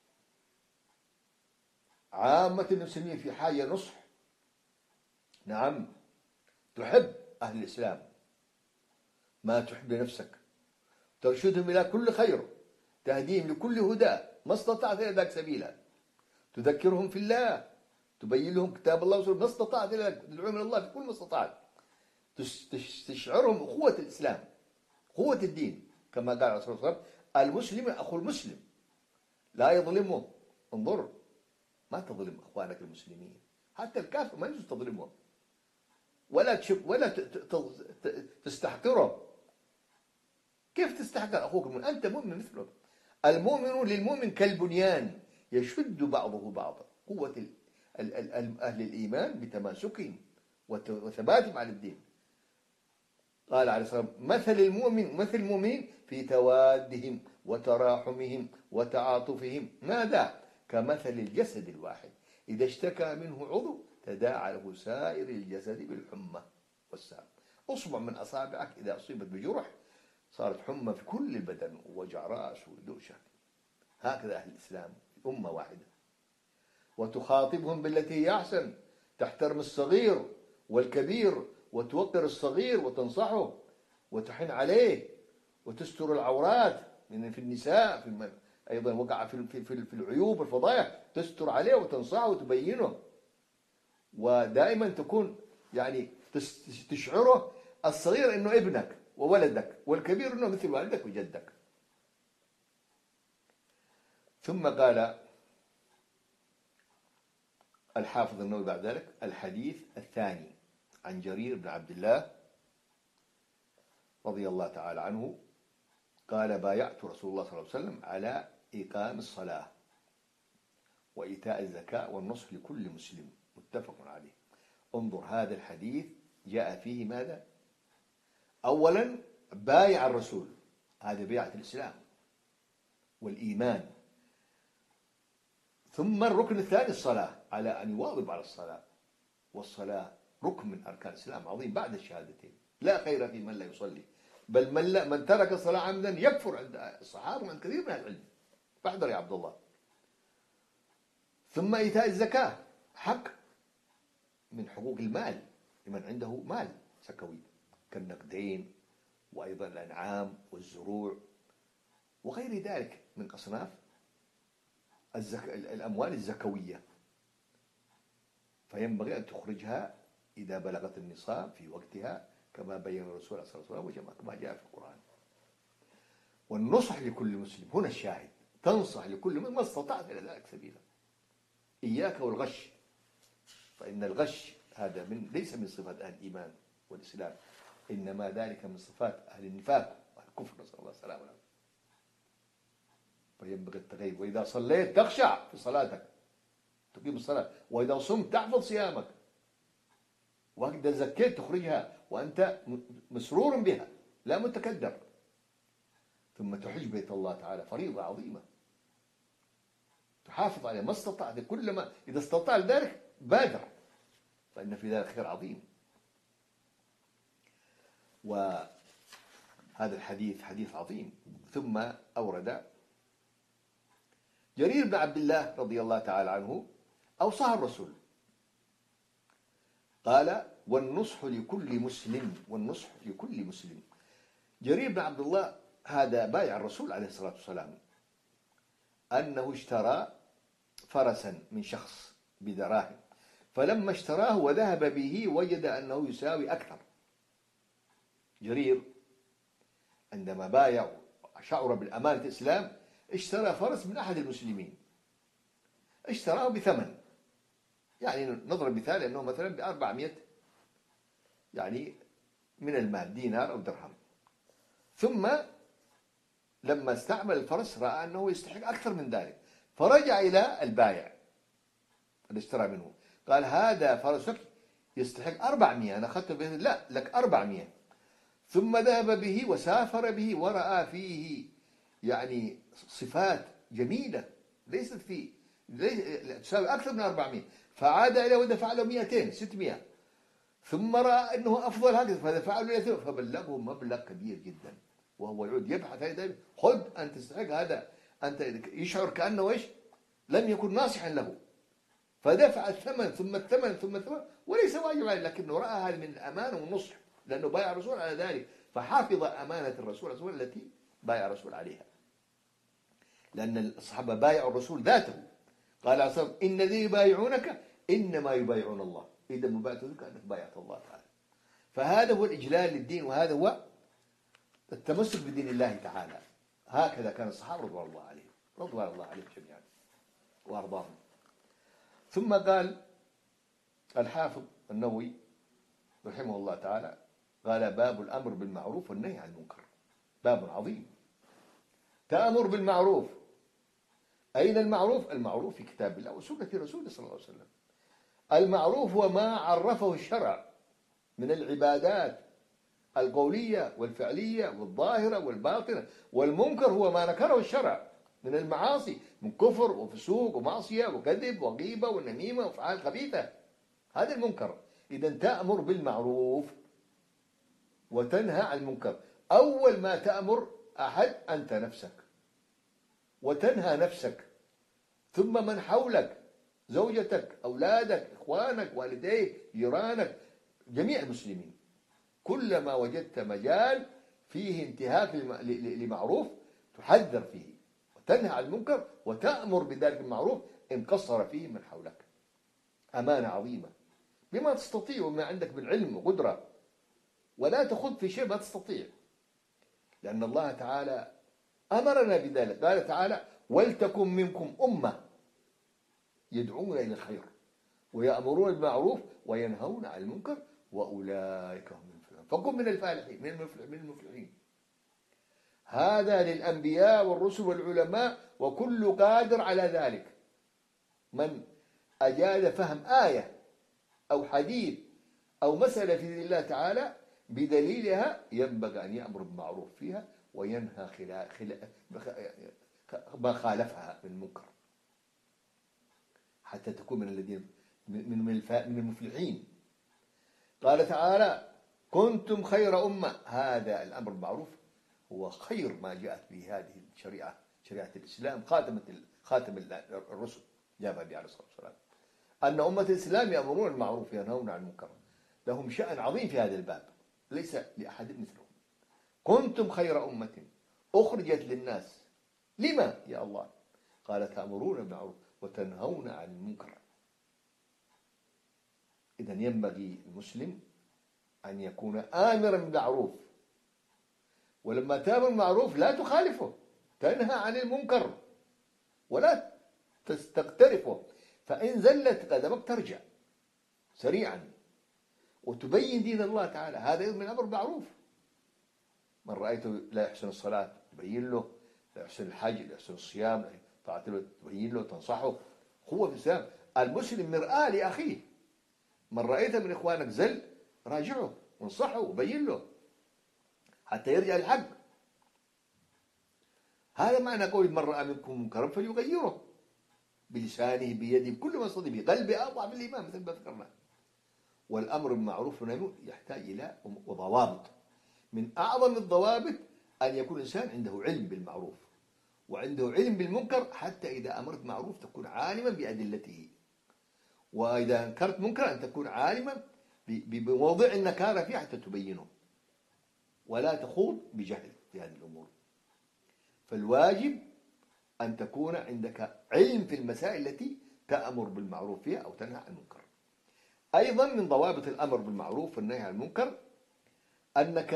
عامة المسلمين في حاجة نصح، نعم، تحب أهل الإسلام ما تحب لنفسك، ترشدهم إلى كل خير، تهديهم لكل هدى ما استطعت إلى ذاك سبيلا، تذكرهم في الله، تبين لهم كتاب الله وسنة ما استطعت إلى ذاك، تدعوهم إلى الله في كل ما استطعت، تشعرهم أخوة الإسلام، قوة الدين، كما قال الرسول صلى الله عليه وسلم: المسلم أخو المسلم لا يظلمه. انظر، ما تظلم أخوانك المسلمين، حتى الكافر ما يجوز تظلمه ولا تشب ولا تستحقره. كيف تستحقر أخوك المؤمن؟ أنت مؤمن مثله. المؤمن للمؤمن كالبنيان يشد بعضه بعضا. قوة أهل الإيمان بتماسكهم وثباتهم على الدين. قال عليه الصلاة والسلام: مثل المؤمن مثل المؤمنين في توادهم وتراحمهم وتعاطفهم، ماذا؟ كمثل الجسد الواحد إذا اشتكى منه عضو تداعى له سائر الجسد بالحمى والسام. أصبع من أصابعك إذا أصيبت بجرح صارت حمى في كل البدن ووجع رأس ودوشة. هكذا أهل الإسلام أمة واحدة. وتخاطبهم بالتي هي أحسن، تحترم الصغير والكبير، وتوقر الصغير وتنصحه وتحن عليه، وتستر العورات من في النساء، في أيضا وقع في في في العيوب والفضائح، تستر عليه وتنصحه وتبينه. ودائما تكون يعني تشعره الصغير إنه ابنك وولدك، والكبير إنه مثل والدك وجدك. ثم قال الحافظ النووي بعد ذلك: الحديث الثاني عن جرير بن عبد الله رضي الله تعالى عنه قال بايعت رسول الله صلى الله عليه وسلم على إقام الصلاة وإيتاء الزكاة والنصح لكل مسلم، متفق عليه. انظر هذا الحديث جاء فيه ماذا؟ أولا بايع الرسول، هذا بيعة الإسلام والإيمان. ثم الركن الثاني الصلاة، على أن يواظب على الصلاة، والصلاة ركن من أركان الإسلام عظيم بعد الشهادتين. لا خير في من لا يصلي، بل من, لا من ترك الصلاة عمدا يكفر عند الصحابة وعند كثير من العلم. فاحذر يا عبد الله. ثم إيتاء الزكاة، حق من حقوق المال لمن عنده مال زكوي كالنقدين وأيضا الأنعام والزروع وغير ذلك من أصناف الزك... الأموال الزكوية، فينبغي أن تخرجها إذا بلغت النصاب في وقتها كما بين الرسول صلى الله عليه وسلم وكما جاء في القرآن. والنصح لكل مسلم، هنا الشاهد، تنصح لكل من ما استطعت إلى ذلك سبيلا. إياك والغش، فإن الغش هذا من ليس من صفات أهل الإيمان والإسلام، إنما ذلك من صفات أهل النفاق والكفر، نسأل الله السلامة. فينبغي التغيب. وإذا صليت تخشع في صلاتك، تقيم الصلاة. وإذا صمت تحفظ صيامك. وإذا زكيت تخرجها وأنت مسرور بها لا متكدر. ثم تحج بيت الله تعالى، فريضة عظيمة تحافظ عليه ما استطعت، كلما إذا استطاع ذلك بادر، فإن في ذلك خير عظيم. وهذا الحديث حديث عظيم. ثم أورد جرير بن عبد الله رضي الله تعالى عنه أوصاه الرسول، قال والنصح لكل مسلم، والنصح لكل مسلم. جرير بن عبد الله هذا بايع الرسول عليه الصلاة والسلام أنه اشترى فرسا من شخص بدراهم، فلما اشتراه وذهب به وجد أنه يساوي أكثر. جرير عندما بايع شعر بالأمانة الإسلام اشترى فرس من أحد المسلمين، اشتراه بثمن، يعني نضرب مثال أنه مثلا بأربعمائة يعني من المال، دينار أو درهم. ثم لما استعمل الفرس رأى أنه يستحق أكثر من ذلك، فرجع إلى البائع اللي اشترى منه، قال هذا فرسك يستحق أربعمائة، أنا أخذته به، لا لك أربعمائة. ثم ذهب به وسافر به ورأى فيه يعني صفات جميلة ليست فيه تساوي أكثر من أربعمائة، فعاد إليه ودفع له مئتين ستمائة. ثم رأى أنه أفضل هكذا فدفع له، فبلغه مبلغ كبير جدا، وهو يعود يبحث هذا، خذ أنت تستحق هذا، أنت يشعر كأنه إيش لم يكن ناصحا له، فدفع الثمن ثم الثمن ثم الثمن، وليس واجب عليه، لكنه رأى هذا من الأمانة والنصح، لأنه بايع الرسول على ذلك، فحافظ أمانة الرسول الرسول التي بايع الرسول عليها. لأن الصحابة بايعوا الرسول ذاته، قال عليه الصلاة والسلام إن الذين يبايعونك إنما يبايعون الله، إذا مبايعتك كأنك بايعت الله تعالى. فهذا هو الإجلال للدين، وهذا هو التمسك بدين الله تعالى. هكذا كان الصحابة رضوان الله عليهم، رضوان الله عليهم جميعا وأرضاهم. ثم قال الحافظ النووي رحمه الله تعالى، قال باب الأمر بالمعروف والنهي عن المنكر، باب عظيم. تأمر بالمعروف، أين المعروف؟ المعروف في كتاب الله وسنة رسوله صلى الله عليه وسلم. المعروف هو ما عرفه الشرع من العبادات القولية والفعلية والظاهرة والباطنة، والمنكر هو ما نكره الشرع من المعاصي، من كفر وفسوق ومعصية وكذب وغيبة ونميمة وأفعال خبيثة، هذا المنكر. إذا تأمر بالمعروف وتنهى عن المنكر. أول ما تأمر أحد أنت نفسك، وتنهى نفسك، ثم من حولك، زوجتك، أولادك، إخوانك، والديك، جيرانك، جميع المسلمين. كلما وجدت مجال فيه انتهاك لمعروف تحذر فيه وتنهى عن المنكر وتأمر بذلك المعروف إن قصر فيه من حولك. أمانة عظيمة بما تستطيع وما عندك من علم وقدرة، ولا تخوض في شيء ما تستطيع، لأن الله تعالى أمرنا بذلك. قال تعالى ولتكن منكم أمة يدعون إلى الخير ويأمرون بالمعروف وينهون عن المنكر وأولئك هم المفلحون، فكن من الفالحين من المفلحين. هذا للأنبياء والرسل والعلماء وكل قادر على ذلك. من أجاد فهم آية أو حديث أو مسألة في دين الله تعالى بدليلها ينبغي أن يأمر بالمعروف فيها وينهى خلا... خلا... ما خالفها من المنكر، حتى تكون من الذين من من المفلحين. قال تعالى: كنتم خير أمة. هذا الأمر بالمعروف هو خير ما جاءت به هذه الشريعة، شريعة الإسلام، خاتمة خاتم الرسل جاء به عليه الصلاة والسلام، أن أمة الإسلام يأمرون بالمعروف وينهون عن المنكر. لهم شأن عظيم في هذا الباب ليس لأحد مثلهم. كنتم خير أمة أخرجت للناس. لما يا الله؟ قال: تأمرون بالمعروف وتنهون عن المنكر. إذن ينبغي المسلم أن يكون آمرا بالمعروف، ولما تأمر بالمعروف لا تخالفه، تنهى عن المنكر ولا تستقترفه، فإن زلت قدمك ترجع سريعا وتبين دين الله تعالى. هذا من الأمر بالمعروف. من رأيته لا يحسن الصلاة تبين له، لا يحسن الحج، لا يحسن الصيام تبين له، تنصحه. هو في الإسلام المسلم مرآة لأخيه. من رأيته من إخوانك زل راجعه وانصحه وبين له حتى يرجع الحق. هذا معنى قول: من رأى منكم منكرا فليغيره بلسانه بيده بكل ما يستطيع بقلبه، أضعف الإيمان مثل ما ذكرنا. والأمر بالمعروف والنهي يحتاج إلى ضوابط. من أعظم الضوابط أن يكون الإنسان عنده علم بالمعروف وعنده علم بالمنكر، حتى إذا أمرت معروف تكون عالما بأدلته، وإذا أنكرت منكر أن تكون عالما بموضع النكارة فيه حتى تبينه، ولا تخوض بجهل في هذه الأمور. فالواجب أن تكون عندك علم في المسائل التي تأمر بالمعروف فيها أو تنهى عن المنكر. أيضا من ضوابط الأمر بالمعروف والنهي عن المنكر أنك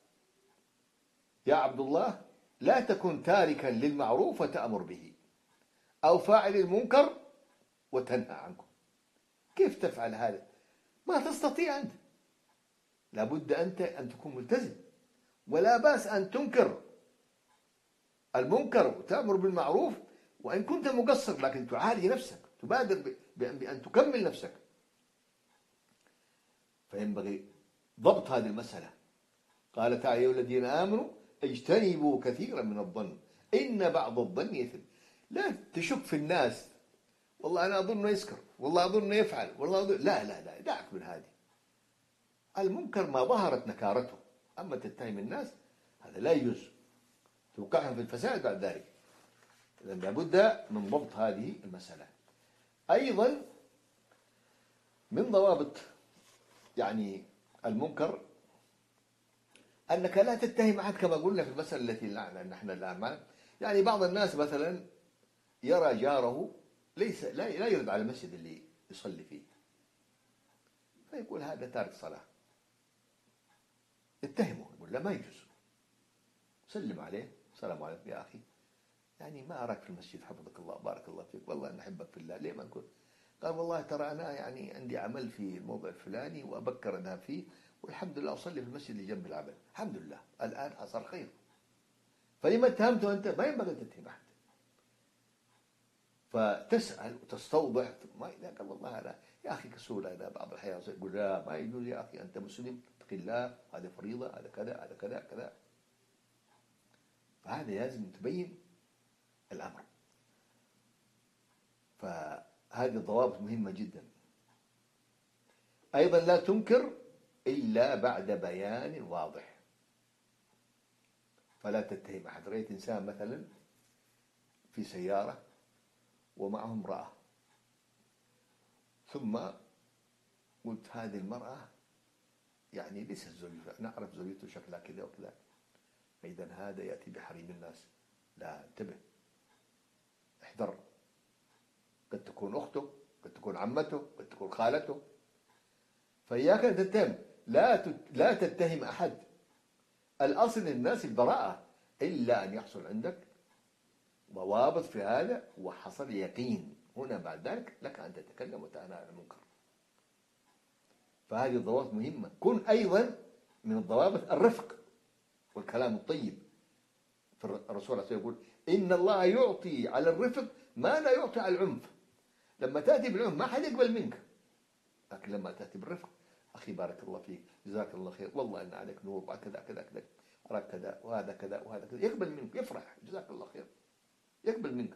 يا عبد الله لا تكن تاركا للمعروف وتأمر به، أو فاعل المنكر وتنهى عنه. كيف تفعل هذا؟ ما تستطيع أنت. لابد أنت أن تكون ملتزم، ولا بأس أن تنكر المنكر وتأمر بالمعروف وإن كنت مقصر، لكن تعالج نفسك، تبادر بأن تكمل نفسك. فينبغي ضبط هذه المسألة. قال تعالى: يا الذين آمنوا اجتنبوا كثيرا من الظن إن بعض الظن إثم. لا تشك في الناس، والله أنا أظن يسكر، والله أظن يفعل، والله أظن... لا لا لا دعك من هذه. المنكر ما ظهرت نكارته، أما تتهم الناس هذا لا يجوز، توقعهم في الفساد بعد ذلك. إذن لابد من ضبط هذه المسألة. أيضا من ضوابط يعني المنكر أنك لا تتهم أحد، كما قلنا في المسألة التي نحن الآن معنا. يعني بعض الناس مثلا يرى جاره ليس لا لا يرد على المسجد اللي يصلي فيه، فيقول هذا تارك صلاة، اتهمه، يقول لا ما يجوز، سلم عليه: السلام عليكم يا أخي، يعني ما أراك في المسجد، حفظك الله بارك الله فيك، والله أنا أحبك في الله، ليه ما نكون؟ قال: والله ترى أنا يعني عندي عمل في الموضع الفلاني وأبكر أذهب فيه، والحمد لله أصلي في المسجد اللي جنب العمل، الحمد لله الآن حصل خير. فلما اتهمته أنت؟ ما ينبغي أن تتهم أحد، فتسأل وتستوضح. ما إذا قال والله أنا يا أخي كسول هذا بعض الأحيان، يقول لا ما يجوز يا أخي، أنت مسلم اتق الله، هذا فريضة، هذا كذا هذا كذا كذا. فهذا لازم تبين الأمر. فهذه الضوابط مهمة جدا. أيضا لا تنكر إلا بعد بيان واضح. فلا تتهم أحد. رأيت إنسان مثلا في سيارة ومعه امرأة، ثم قلت هذه المرأة يعني ليست زوجته، نعرف زوجته شكلها كذا وكذا، فإذا هذا يأتي بحريم الناس. لا، انتبه، احذر، قد تكون أخته، قد تكون عمته، قد تكون خالته. فإياك أن تتهم، لا لا تتهم أحد. الأصل للناس البراءة، إلا أن يحصل عندك ضوابط في هذا وحصل يقين، هنا بعد ذلك لك أن تتكلم وتنهى عن المنكر. فهذه الضوابط مهمة. كن أيضا من الضوابط الرفق والكلام الطيب، فالرسول صلى الله عليه وسلم يقول إن الله يعطي على الرفق ما لا يعطي على العنف. لما تأتي بالعنف ما حد يقبل منك، لكن لما تأتي بالرفق، أخي بارك الله فيك، جزاك الله خير، والله أن عليك نور، وكذا كذا كذا، أراك كذا وهذا كذا وهذا كذا، يقبل منك، يفرح، جزاك الله خير، يقبل منك.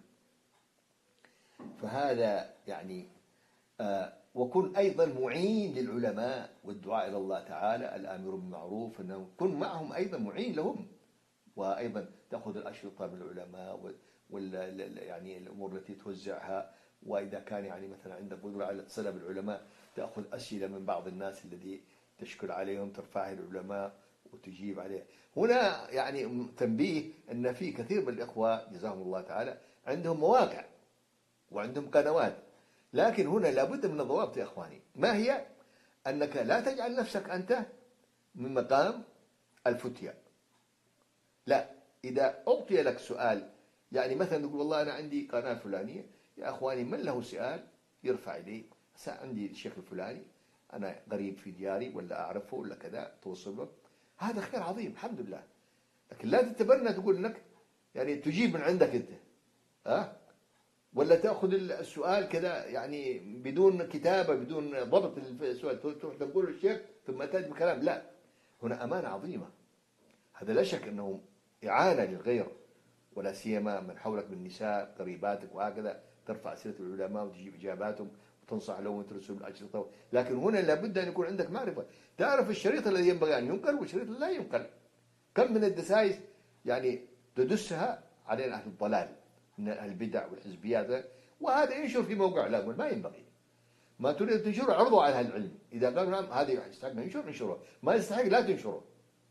فهذا يعني آه وكن أيضا معين للعلماء والدعاء إلى الله تعالى، الآمر بالمعروف، أنه كن معهم أيضا معين لهم، وأيضا تأخذ الأشرطة من العلماء وال يعني الأمور التي توزعها، وإذا كان يعني مثلا عندك قدرة على الاتصال بالعلماء تأخذ أسئلة من بعض الناس الذي تشكل عليهم ترفعها للعلماء وتجيب عليه. هنا يعني تنبيه أن في كثير من الإخوة جزاهم الله تعالى عندهم مواقع وعندهم قنوات، لكن هنا لابد من الضوابط يا أخواني. ما هي؟ أنك لا تجعل نفسك أنت من مقام الفتية، لا. إذا أعطي لك سؤال، يعني مثلا تقول والله أنا عندي قناة فلانية، يا أخواني من له سؤال يرفع لي، عندي الشيخ الفلاني أنا قريب في دياري ولا أعرفه ولا كذا، توصل له، هذا خير عظيم الحمد لله. لكن لا تتبنى تقول انك يعني تجيب من عندك انت، ها، ولا تاخذ السؤال كذا يعني بدون كتابه بدون ضبط السؤال، تروح تقول للشيخ ثم تاتي بكلام. لا، هنا امانه عظيمه، هذا لا شك انه اعانه للغير، ولا سيما من حولك من النساء قريباتك، وهكذا ترفع اسئله العلماء وتجيب اجاباتهم وتنصح لهم وترسل الاشرطه. لكن هنا لابد ان يكون عندك معرفه، تعرف الشريط الذي ينبغي ان ينقل والشريط الذي لا ينقل. كم من الدسائس يعني تدسها علينا اهل الضلال من اهل البدع والحزبيات، وهذا ينشر في موقع لا ما ينبغي. ما تريد تنشره عرضه على اهل العلم، اذا قالوا نعم هذا يستحق ان ينشر انشره، ما يستحق لا تنشره،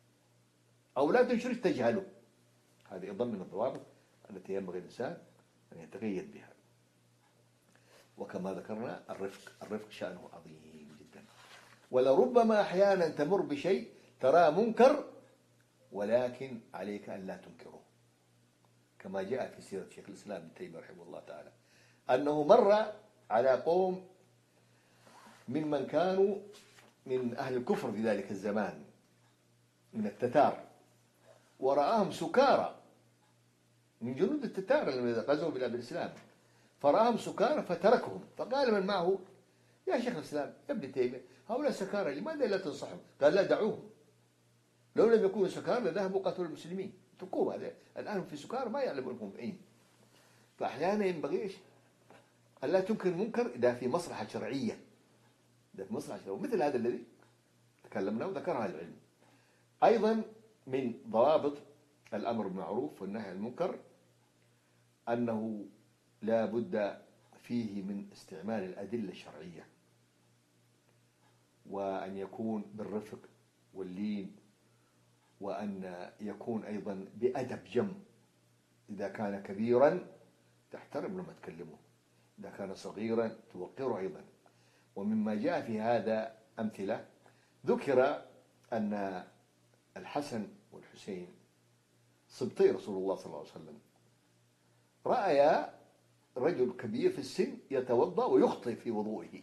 او لا تنشره تجهله. هذه ايضا من الضوابط التي ينبغي الانسان ان يتقيد بها. وكما ذكرنا الرفق، الرفق شأنه عظيم جدا. ولربما أحيانا تمر بشيء ترى منكر ولكن عليك أن لا تنكره، كما جاء في سيرة شيخ الإسلام ابن تيمية رحمه الله تعالى أنه مر على قوم ممن كانوا من أهل الكفر في ذلك الزمان من التتار، ورآهم سكارى من جنود التتار الذين غزوا بلاد الإسلام، فرآهم سكارى فتركهم، فقال من معه يا شيخ الإسلام يا ابن تيمية هؤلاء سكارى لماذا لا تنصحهم؟ قال لا دعوهم، لو لم يكونوا سكارى لذهبوا قتلوا المسلمين، اتركوهم، هذا الآن هم في سكارى ما يعلمون هم أين. فأحيانا ينبغي إيش؟ ألا تنكر المنكر إذا في مصلحة شرعية، إذا في مصلحة شرعية، مثل هذا الذي تكلمنا وذكرها العلم. أيضا من ضوابط الأمر بالمعروف والنهي عن المنكر أنه لا بد فيه من استعمال الأدلة الشرعية، وأن يكون بالرفق واللين، وأن يكون أيضا بأدب جم. إذا كان كبيرا تحترم لما تكلمه، إذا كان صغيرا توقره أيضا. ومما جاء في هذا أمثلة، ذكر أن الحسن والحسين سبطي رسول الله صلى الله عليه وسلم رأيا رجل كبير في السن يتوضأ ويخطئ في وضوئه،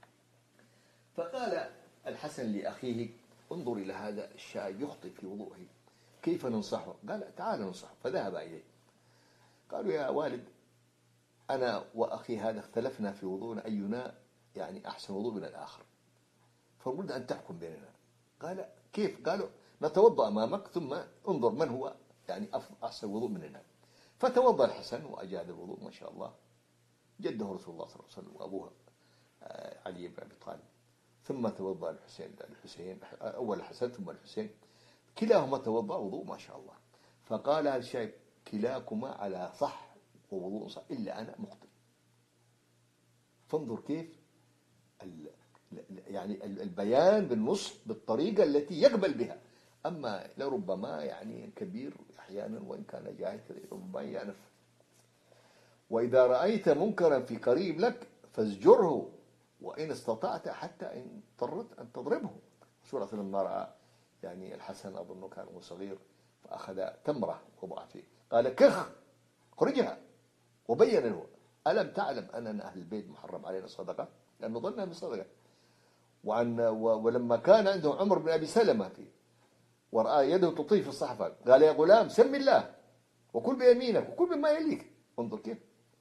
فقال الحسن لأخيه انظر إلى هذا الشاب يخطئ في وضوئه كيف ننصحه؟ قال تعال ننصحه. فذهب إليه، قالوا يا والد أنا وأخي هذا اختلفنا في وضوءنا أينا يعني أحسن وضوء من الآخر، فنريد أن تحكم بيننا. قال كيف؟ قالوا نتوضأ أمامك ثم انظر من هو يعني أحسن وضوء مننا. فتوضأ الحسن وأجاد الوضوء ما شاء الله، جده رسول الله صلى الله عليه وسلم وأبوه علي بن أبي طالب. ثم توضأ الحسين الحسين أول الحسن ثم الحسين، كلاهما توضأ وضوء ما شاء الله. فقال هذا الشيء كلاكما على صح ووضوء صح إلا أنا مخطئ. فانظر كيف يعني البيان بالنص بالطريقة التي يقبل بها. أما لربما يعني كبير أحيانا وإن كان جاهل ربما يأنف. وإذا رأيت منكرا في قريب لك فازجره وإن استطعت حتى إن اضطرت أن تضربه. رسول الله لما رأى يعني الحسن أظنه كان صغير فأخذ تمرة وضع فيه قال كخ خرجها، وبين له ألم تعلم أننا أهل البيت محرم علينا الصدقة، لأنه ظنها من صدقة. وعن ولما كان عنده عمر بن أبي سلمة فيه ورأى يده تطيف في الصحفة قال يا غلام سم الله، وكل بيمينك وكل بما يليك. انظر كيف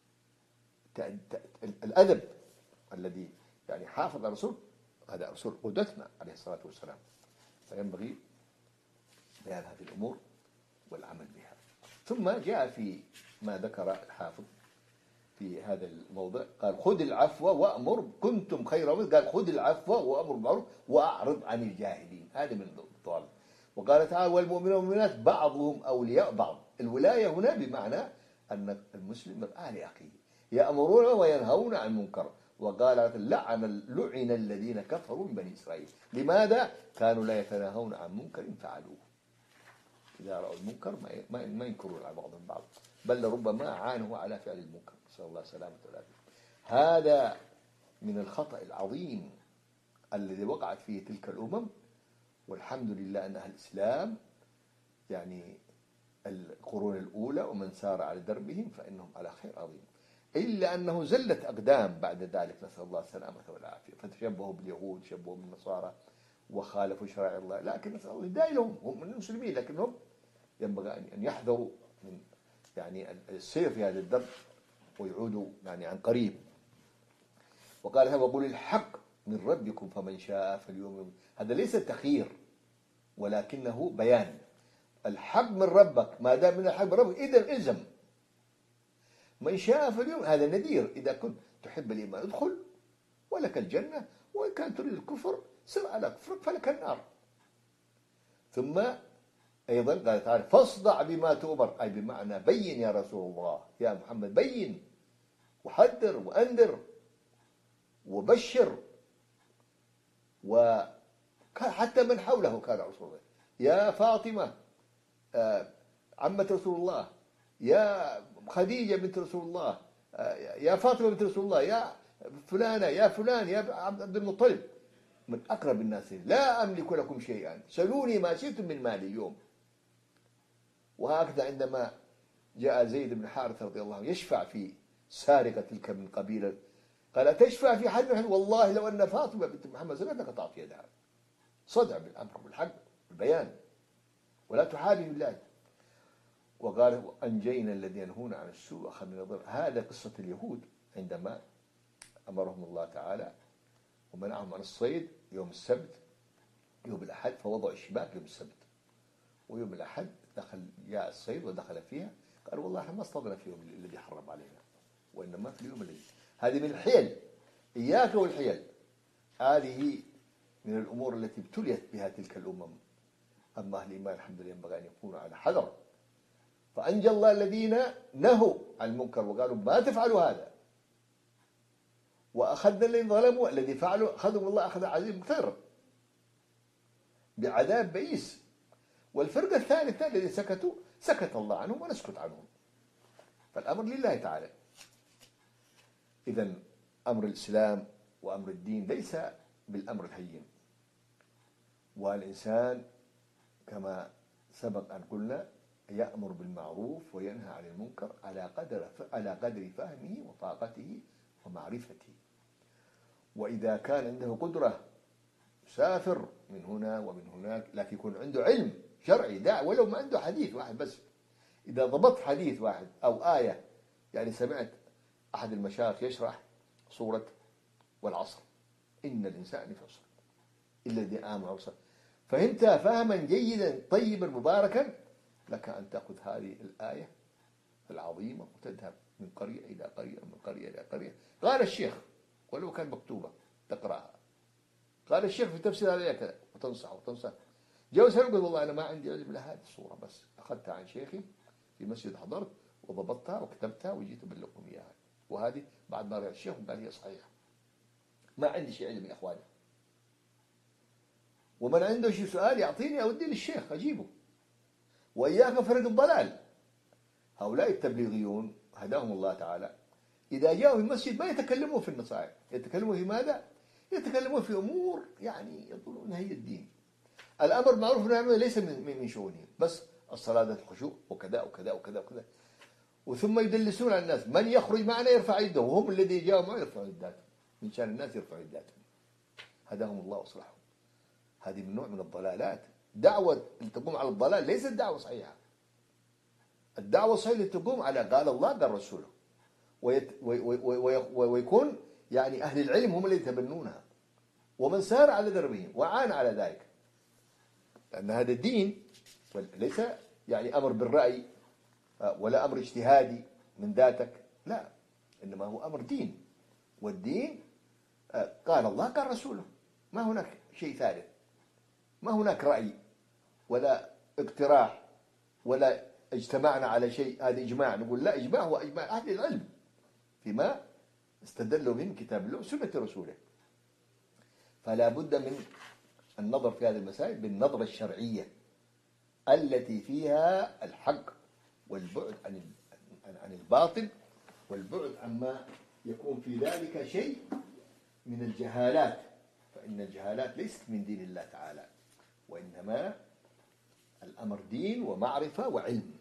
الأدب الذي يعني حافظ الرسول، هذا رسول قدوتنا عليه الصلاة والسلام، فينبغي بيان هذه الأمور والعمل بها. ثم جاء في ما ذكر الحافظ في هذا الموضع قال خذ العفو وأمر كنتم خير أمة، قال خذ العفو وأمر بالمعروف وأعرض عن الجاهلين، هذا من الضوابط. وقال تعالى والمؤمنون والمؤمنات بعضهم أولياء بعض. الولاية هنا بمعنى أن المسلم مرآة لأخيه، يأمرون وينهون عن المنكر. وقال لعن لعن الذين كفروا من بني إسرائيل، لماذا؟ كانوا لا يتناهون عن منكر فعلوه. إذا رأوا المنكر ما ما ينكرون على بعضهم بعض، بل ربما عانوا على فعل المنكر، نسأل الله السلامة والعافية. هذا من الخطأ العظيم الذي وقعت فيه تلك الأمم، والحمد لله أن أهل الإسلام يعني القرون الأولى ومن سار على دربهم فإنهم على خير عظيم، إلا أنه زلت أقدام بعد ذلك، نسأل الله السلامة والعافية، فتشبهوا باليهود، شبهوا بالنصارى وخالفوا شرائع الله. لكن نسأل الله الهداية لهم، هم من المسلمين، لكنهم ينبغي أن يحذروا من يعني السير في هذا الدرب ويعودوا يعني عن قريب. وقال هذا وقل الحق من ربكم فمن شاء فليؤمن. هذا ليس تخيير ولكنه بيان. الحق من ربك، ما دام من الحق من ربك إذا إلزم. من شاء فليؤمن، هذا نذير. إذا كنت تحب الإيمان ادخل ولك الجنة، وإن كان تريد الكفر سر على كفرك فلك النار. ثم أيضا قال تعالى فاصدع بما تؤمر، أي بمعنى بين يا رسول الله، يا محمد بين وحذر وأنذر وبشر، وحتى من حوله كان رسول الله. يا فاطمة عمة رسول الله، يا خديجة بنت رسول الله، يا فاطمة بنت رسول الله، يا فلانة، يا فلان، يا عبد المطلب، من أقرب الناس، لا أملك لكم شيئا سلوني ما شئتم من مالي اليوم. وهكذا عندما جاء زيد بن حارثة رضي الله عنه يشفع في سارقة تلك من قبيلة، قال تشفع في حد؟ والله لو أن فاطمة بنت محمد سرقت لقطعت يدها. صدع بالأمر بالحق بالبيان، ولا تحابي بالله. وقال أنجينا الذين ينهون عن السوء وأخذنا الضر. هذا قصة اليهود عندما أمرهم الله تعالى ومنعهم عن الصيد يوم السبت، يوم الأحد، فوضعوا الشباك يوم السبت، ويوم الأحد دخل جاء الصيد ودخل فيها، قالوا والله احنا ما اصطدنا في يوم الذي حرم علينا، وإنما في اليوم الذي. هذه من الحيل، إياك والحيل. هذه من الأمور التي ابتليت بها تلك الأمم. أما أهل الإيمان الحمد لله ينبغي أن يكونوا على حذر. فأنجى الله الذين نهوا عن المنكر وقالوا ما تفعلوا هذا، وأخذنا الذين ظلموا الذي فعلوا أخذهم الله أخذ عزيز مقتدر بعذاب بئيس. والفرقة الثالثة الذين سكتوا سكت الله عنهم ونسكت عنهم. فالأمر لله تعالى. إذن أمر الإسلام وأمر الدين ليس بالأمر الهين، والإنسان كما سبق أن قلنا يأمر بالمعروف وينهى عن المنكر على قدر على قدر فهمه وطاقته ومعرفته. وإذا كان عنده قدرة يسافر من هنا ومن هناك، لكن يكون عنده علم شرعي داع، ولو ما عنده حديث واحد بس. إذا ضبطت حديث واحد أو آية، يعني سمعت أحد المشايخ يشرح سورة والعصر إن الإنسان في خسر إلا الذين آمنوا وعملوا الصالحات، فهمتها فهما جيدا طيبا مباركا، لك أن تأخذ هذه الآية العظيمة وتذهب من قرية إلى قرية، من قرية إلى قرية. قال الشيخ ولو كان مكتوبة تقرأها، قال الشيخ في تفسير هذه كذا، وتنصح وتنصح. جاء سألوا قال والله أنا ما عندي علم لهذه الصورة، بس أخذتها عن شيخي في مسجد حضرت وضبطتها وكتبتها وجيت أبلغكم إياها، وهذه بعد ما رأى الشيخ قال هي صحيحة. ما عندي شيء علم يا إخواني، ومن عنده شيء سؤال يعطيني أودي للشيخ أجيبه. وإياك فرق الضلال. هؤلاء التبليغيون هداهم الله تعالى إذا جاءوا في المسجد ما يتكلمون في النصائح، يتكلمون في ماذا؟ يتكلمون في أمور يعني يظنون هي الدين. الأمر معروف والنهي ليس من من شؤونهم، بس الصلاة ذات الخشوع وكذا وكذا وكذا وكذا. وثم يدلسون على الناس، من يخرج معنا يرفع يده، وهم الذي جاءوا معه يرفعوا يداتهم، من شان الناس يرفعوا يداتهم. هداهم الله وصلحهم. هذه من نوع من الضلالات. دعوة اللي تقوم على الضلال ليست دعوة صحيحة. الدعوة الصحيحة تقوم على قال الله قال رسوله، ويت وي وي وي ويكون يعني أهل العلم هم اللي يتبنونها، ومن سار على دربهم وعان على ذلك، لأن هذا الدين ليس يعني أمر بالرأي ولا أمر اجتهادي من ذاتك، لا، إنما هو أمر دين، والدين قال الله قال رسوله، ما هناك شيء ثالث، ما هناك رأي ولا اقتراح ولا اجتمعنا على شيء هذا إجماع، نقول لا، إجماع هو إجماع أهل العلم فيما استدلوا به كتاب الله وسنة رسوله. فلا بد من النظر في هذه المسائل بالنظرة الشرعية التي فيها الحق والبعد عن عن الباطل، والبعد عما يكون في ذلك شيء من الجهالات، فإن الجهالات ليست من دين الله تعالى، وإنما الأمر دين ومعرفة وعلم.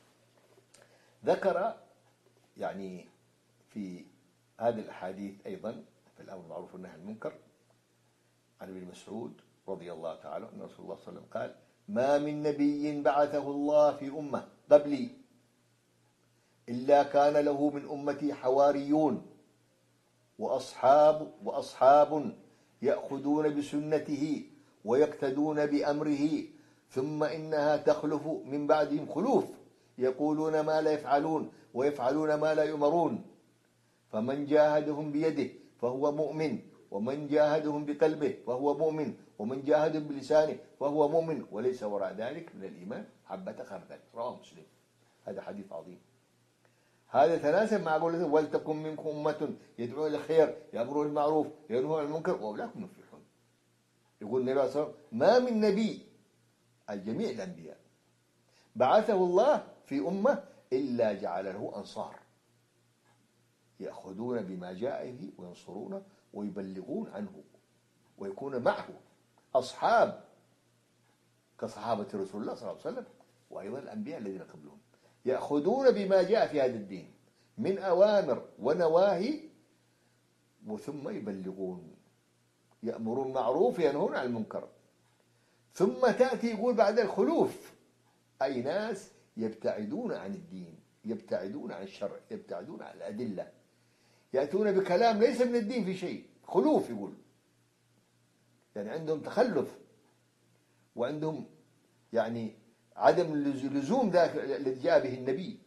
ذكر يعني في هذه الأحاديث أيضا في الأمر بالمعروف والنهي عن المنكر عن ابن مسعود رضي الله تعالى أن رسول الله صلى الله عليه وسلم قال: ما من نبي بعثه الله في أمة قبلي إلا كان له من أمتي حواريون وأصحاب وأصحاب يأخذون بسنته ويقتدون بأمره، ثم إنها تخلف من بعدهم خلوف يقولون ما لا يفعلون ويفعلون ما لا يؤمرون، فمن جاهدهم بيده فهو مؤمن، ومن جاهدهم بقلبه فهو مؤمن، ومن جاهدهم بلسانه فهو مؤمن، وليس وراء ذلك من الإيمان حبة خردل. رواه مسلم. هذا حديث عظيم. هذا تناسب مع قوله: ولتكن منكم أمة يدعون إلى الخير يأمرون بالمعروف ينهون عن المنكر وأولئك مفلحون. يقول النبي صلى الله عليه وسلم: ما من نبي، الجميع الأنبياء، بعثه الله في أمة إلا جعل له أنصار يأخذون بما جاء به وينصرونه ويبلغون عنه، ويكون معه أصحاب كصحابة رسول الله صلى الله عليه وسلم، وأيضا الأنبياء الذين قبلهم، يأخذون بما جاء في هذا الدين من أوامر ونواهي، وثم يبلغون، يأمرون معروف ينهون عن المنكر. ثم تأتي يقول بعد الخلوف، أي ناس يبتعدون عن الدين، يبتعدون عن الشرع، يبتعدون عن الأدلة، يأتون بكلام ليس من الدين في شيء، خلوف يقول، يعني عندهم تخلف، وعندهم يعني عدم لزوم ذاك الذي جاء به النبي.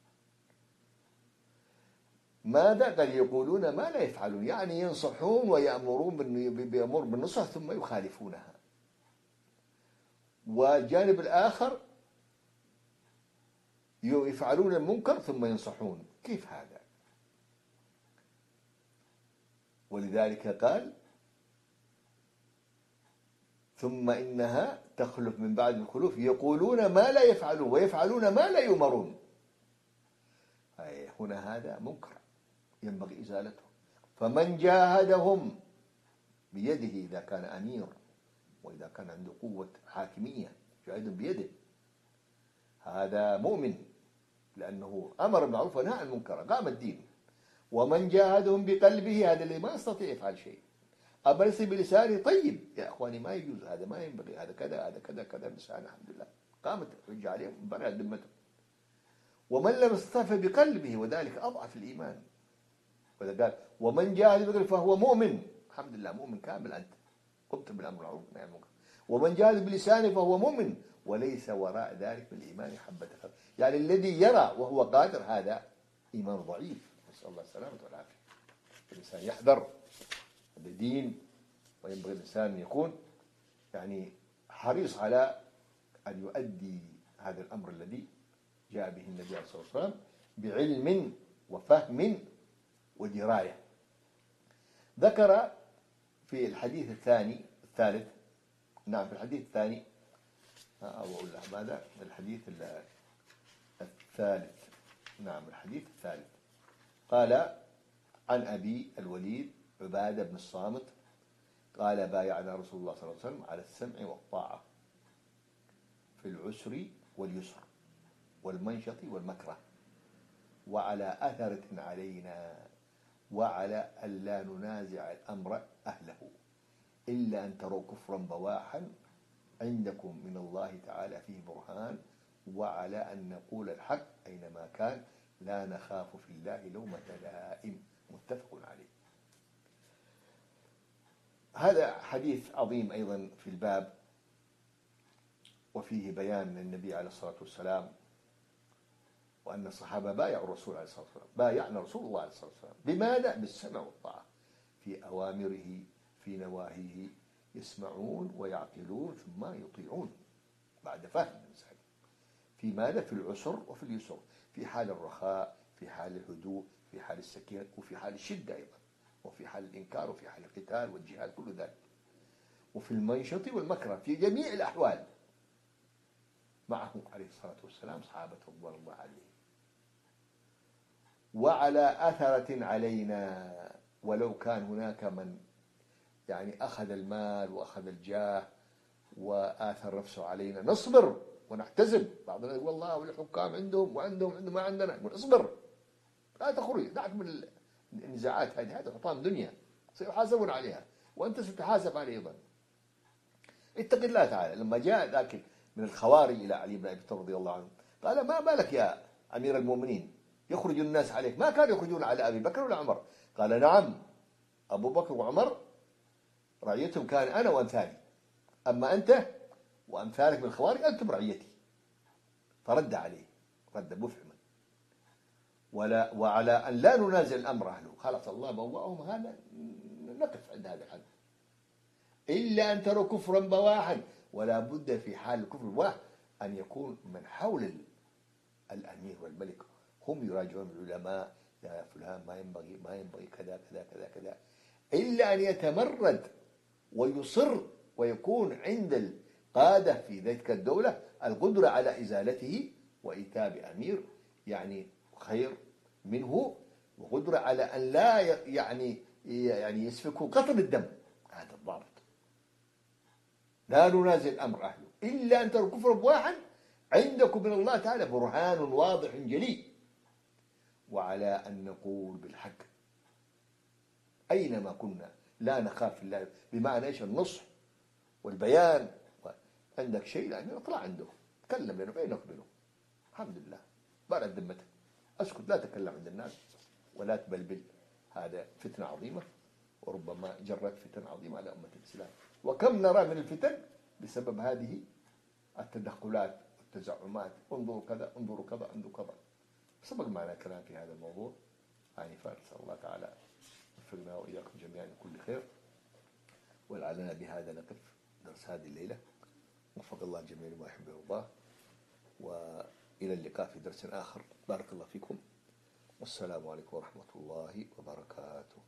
ماذا؟ قال: يقولون ما لا يفعلون، يعني ينصحون ويأمرون بأمور بالنصح ثم يخالفونها. والجانب الآخر يفعلون المنكر ثم ينصحون. كيف هذا؟ ولذلك قال: ثم إنها تخلف من بعد الخلوف يقولون ما لا يفعلون ويفعلون ما لا يؤمرون. أي هنا هذا منكر ينبغي إزالته. فمن جاهدهم بيده إذا كان أمير، وإذا كان عنده قوة حاكمية جاهدهم بيده، هذا مؤمن، لأنه أمر بالمعروف ونهى عن المنكر، قام الدين. ومن جاهدهم بقلبه، هذا اللي ما يستطيع يفعل شيء، أما ليس بلسانه، طيب يا أخواني ما يجوز، هذا ما ينبغي، هذا كذا هذا كذا كذا، بلسانه الحمد لله قامت الحجة عليهم برئت ذمتهم. ومن لم يستطع بقلبه، وذلك أضعف الإيمان، وإذا قال: ومن جاهد بقلبه فهو مؤمن، الحمد لله مؤمن كامل، أنت قمت بالأمر بالمعروف والنهي عن المنكر. ومن جاهد بلسانه فهو مؤمن، وليس وراء ذلك من الإيمان حبة خردل. يعني الذي يرى وهو قادر هذا إيمان ضعيف، نسأل الله السلامة والعافية. الإنسان يحذر، هذا دين، وينبغي الإنسان أن يكون يعني حريص على أن يؤدي هذا الأمر الذي جاء به النبي عليه الصلاة والسلام بعلم وفهم ودراية. ذكر في الحديث الثاني الثالث نعم في الحديث الثاني أو أقول له ماذا الحديث الثالث نعم الحديث الثالث قال: عن أبي الوليد عبادة بن الصامت قال: بايعنا رسول الله صلى الله عليه وسلم على السمع والطاعة في العسر واليسر والمنشط والمكره، وعلى أثرة علينا، وعلى ألا ننازع الأمر أهله إلا أن تروا كفرا بواحا عندكم من الله تعالى فيه برهان، وعلى أن نقول الحق أينما كان، لا نخاف في الله لومة لائم. متفق عليه. هذا حديث عظيم أيضا في الباب، وفيه بيان من النبي عليه الصلاة والسلام، وأن الصحابة بايعوا الرسول عليه الصلاة والسلام، بايعنا رسول الله عليه الصلاة والسلام. بماذا؟ بالسمع والطاعة في أوامره في نواهيه، يسمعون ويعقلون ثم يطيعون بعد فهم الإنسان. في ماذا؟ في العسر وفي اليسر، في حال الرخاء، في حال الهدوء، في حال السكينة، وفي حال الشدة أيضا، وفي حال الإنكار، وفي حال القتال والجهاد، كل ذلك، وفي المنشط والمكره، في جميع الأحوال معه عليه الصلاة والسلام صحابة رضوان الله عليهم. وعلى أثرة علينا، ولو كان هناك من يعني أخذ المال وأخذ الجاه وآثر نفسه علينا، نصبر ونحتزم. بعضنا يقول والله والحكام عندهم وعندهم عندهم ما عندنا، نقول اصبر، لا تخرج، دعك من النزاعات هذه، هذه حطام دنيا سيحاسبون عليها وأنت ستحاسب عليه أيضا. اتق الله تعالى. لما جاء ذاك من الخوارج إلى علي بن أبي طالب رضي الله عنه، قال ما بالك يا أمير المؤمنين يخرج الناس عليك؟ ما كانوا يخرجون على أبي بكر ولا عمر. قال نعم، أبو بكر وعمر رعيتهم كان أنا وأمثالي، أما أنت وأمثالك من الخوارج أنتم رعيتي. فرد عليه رد مفهما، ولا وعلى أن لا ننازل الأمر أهله، خلاص الله بوأهم، هذا نقف عند هذا الحد. إلا أن تروا كفرا بواحا، ولا بد في حال الكفر البواح أن يكون من حول الأمير والملك هم يراجعون العلماء، يا فلان ما ينبغي ما ينبغي كذا كذا كذا كذا، إلا أن يتمرد ويصر ويكون عند القادة في ذلك الدولة القدرة على إزالته وإيتاب أمير يعني خير منه، وقدرة على أن لا يعني يعني يسفكوا قطر الدم. هذا الضابط. لا ننازل الأمر أهله إلا أن تروا كفر بواحا عندكم من الله تعالى برهان واضح جلي، وعلى أن نقول بالحق أينما كنا، لا نخاف الله. بمعنى إيش؟ النصح والبيان. عندك شيء يعني اطلع عنده، تكلم بينه بينك وبينه، الحمد لله، بارد ذمتك، اسكت، لا تتكلم عند الناس ولا تبلبل. هذا فتنة عظيمة، وربما جرت فتن عظيمة على أمة الإسلام. وكم نرى من الفتن بسبب هذه التدخلات والتزعمات، انظروا كذا انظروا كذا انظروا كذا. سبق معنا كلام في هذا الموضوع يعني، فنسأل الله تعالى وفقنا وإياكم جميعا لكل خير. ولعلنا بهذا نقف درس هذه الليلة. وفق الله الجميع لما يحب ويرضاه، وإلى اللقاء في درس آخر. بارك الله فيكم، والسلام عليكم ورحمة الله وبركاته.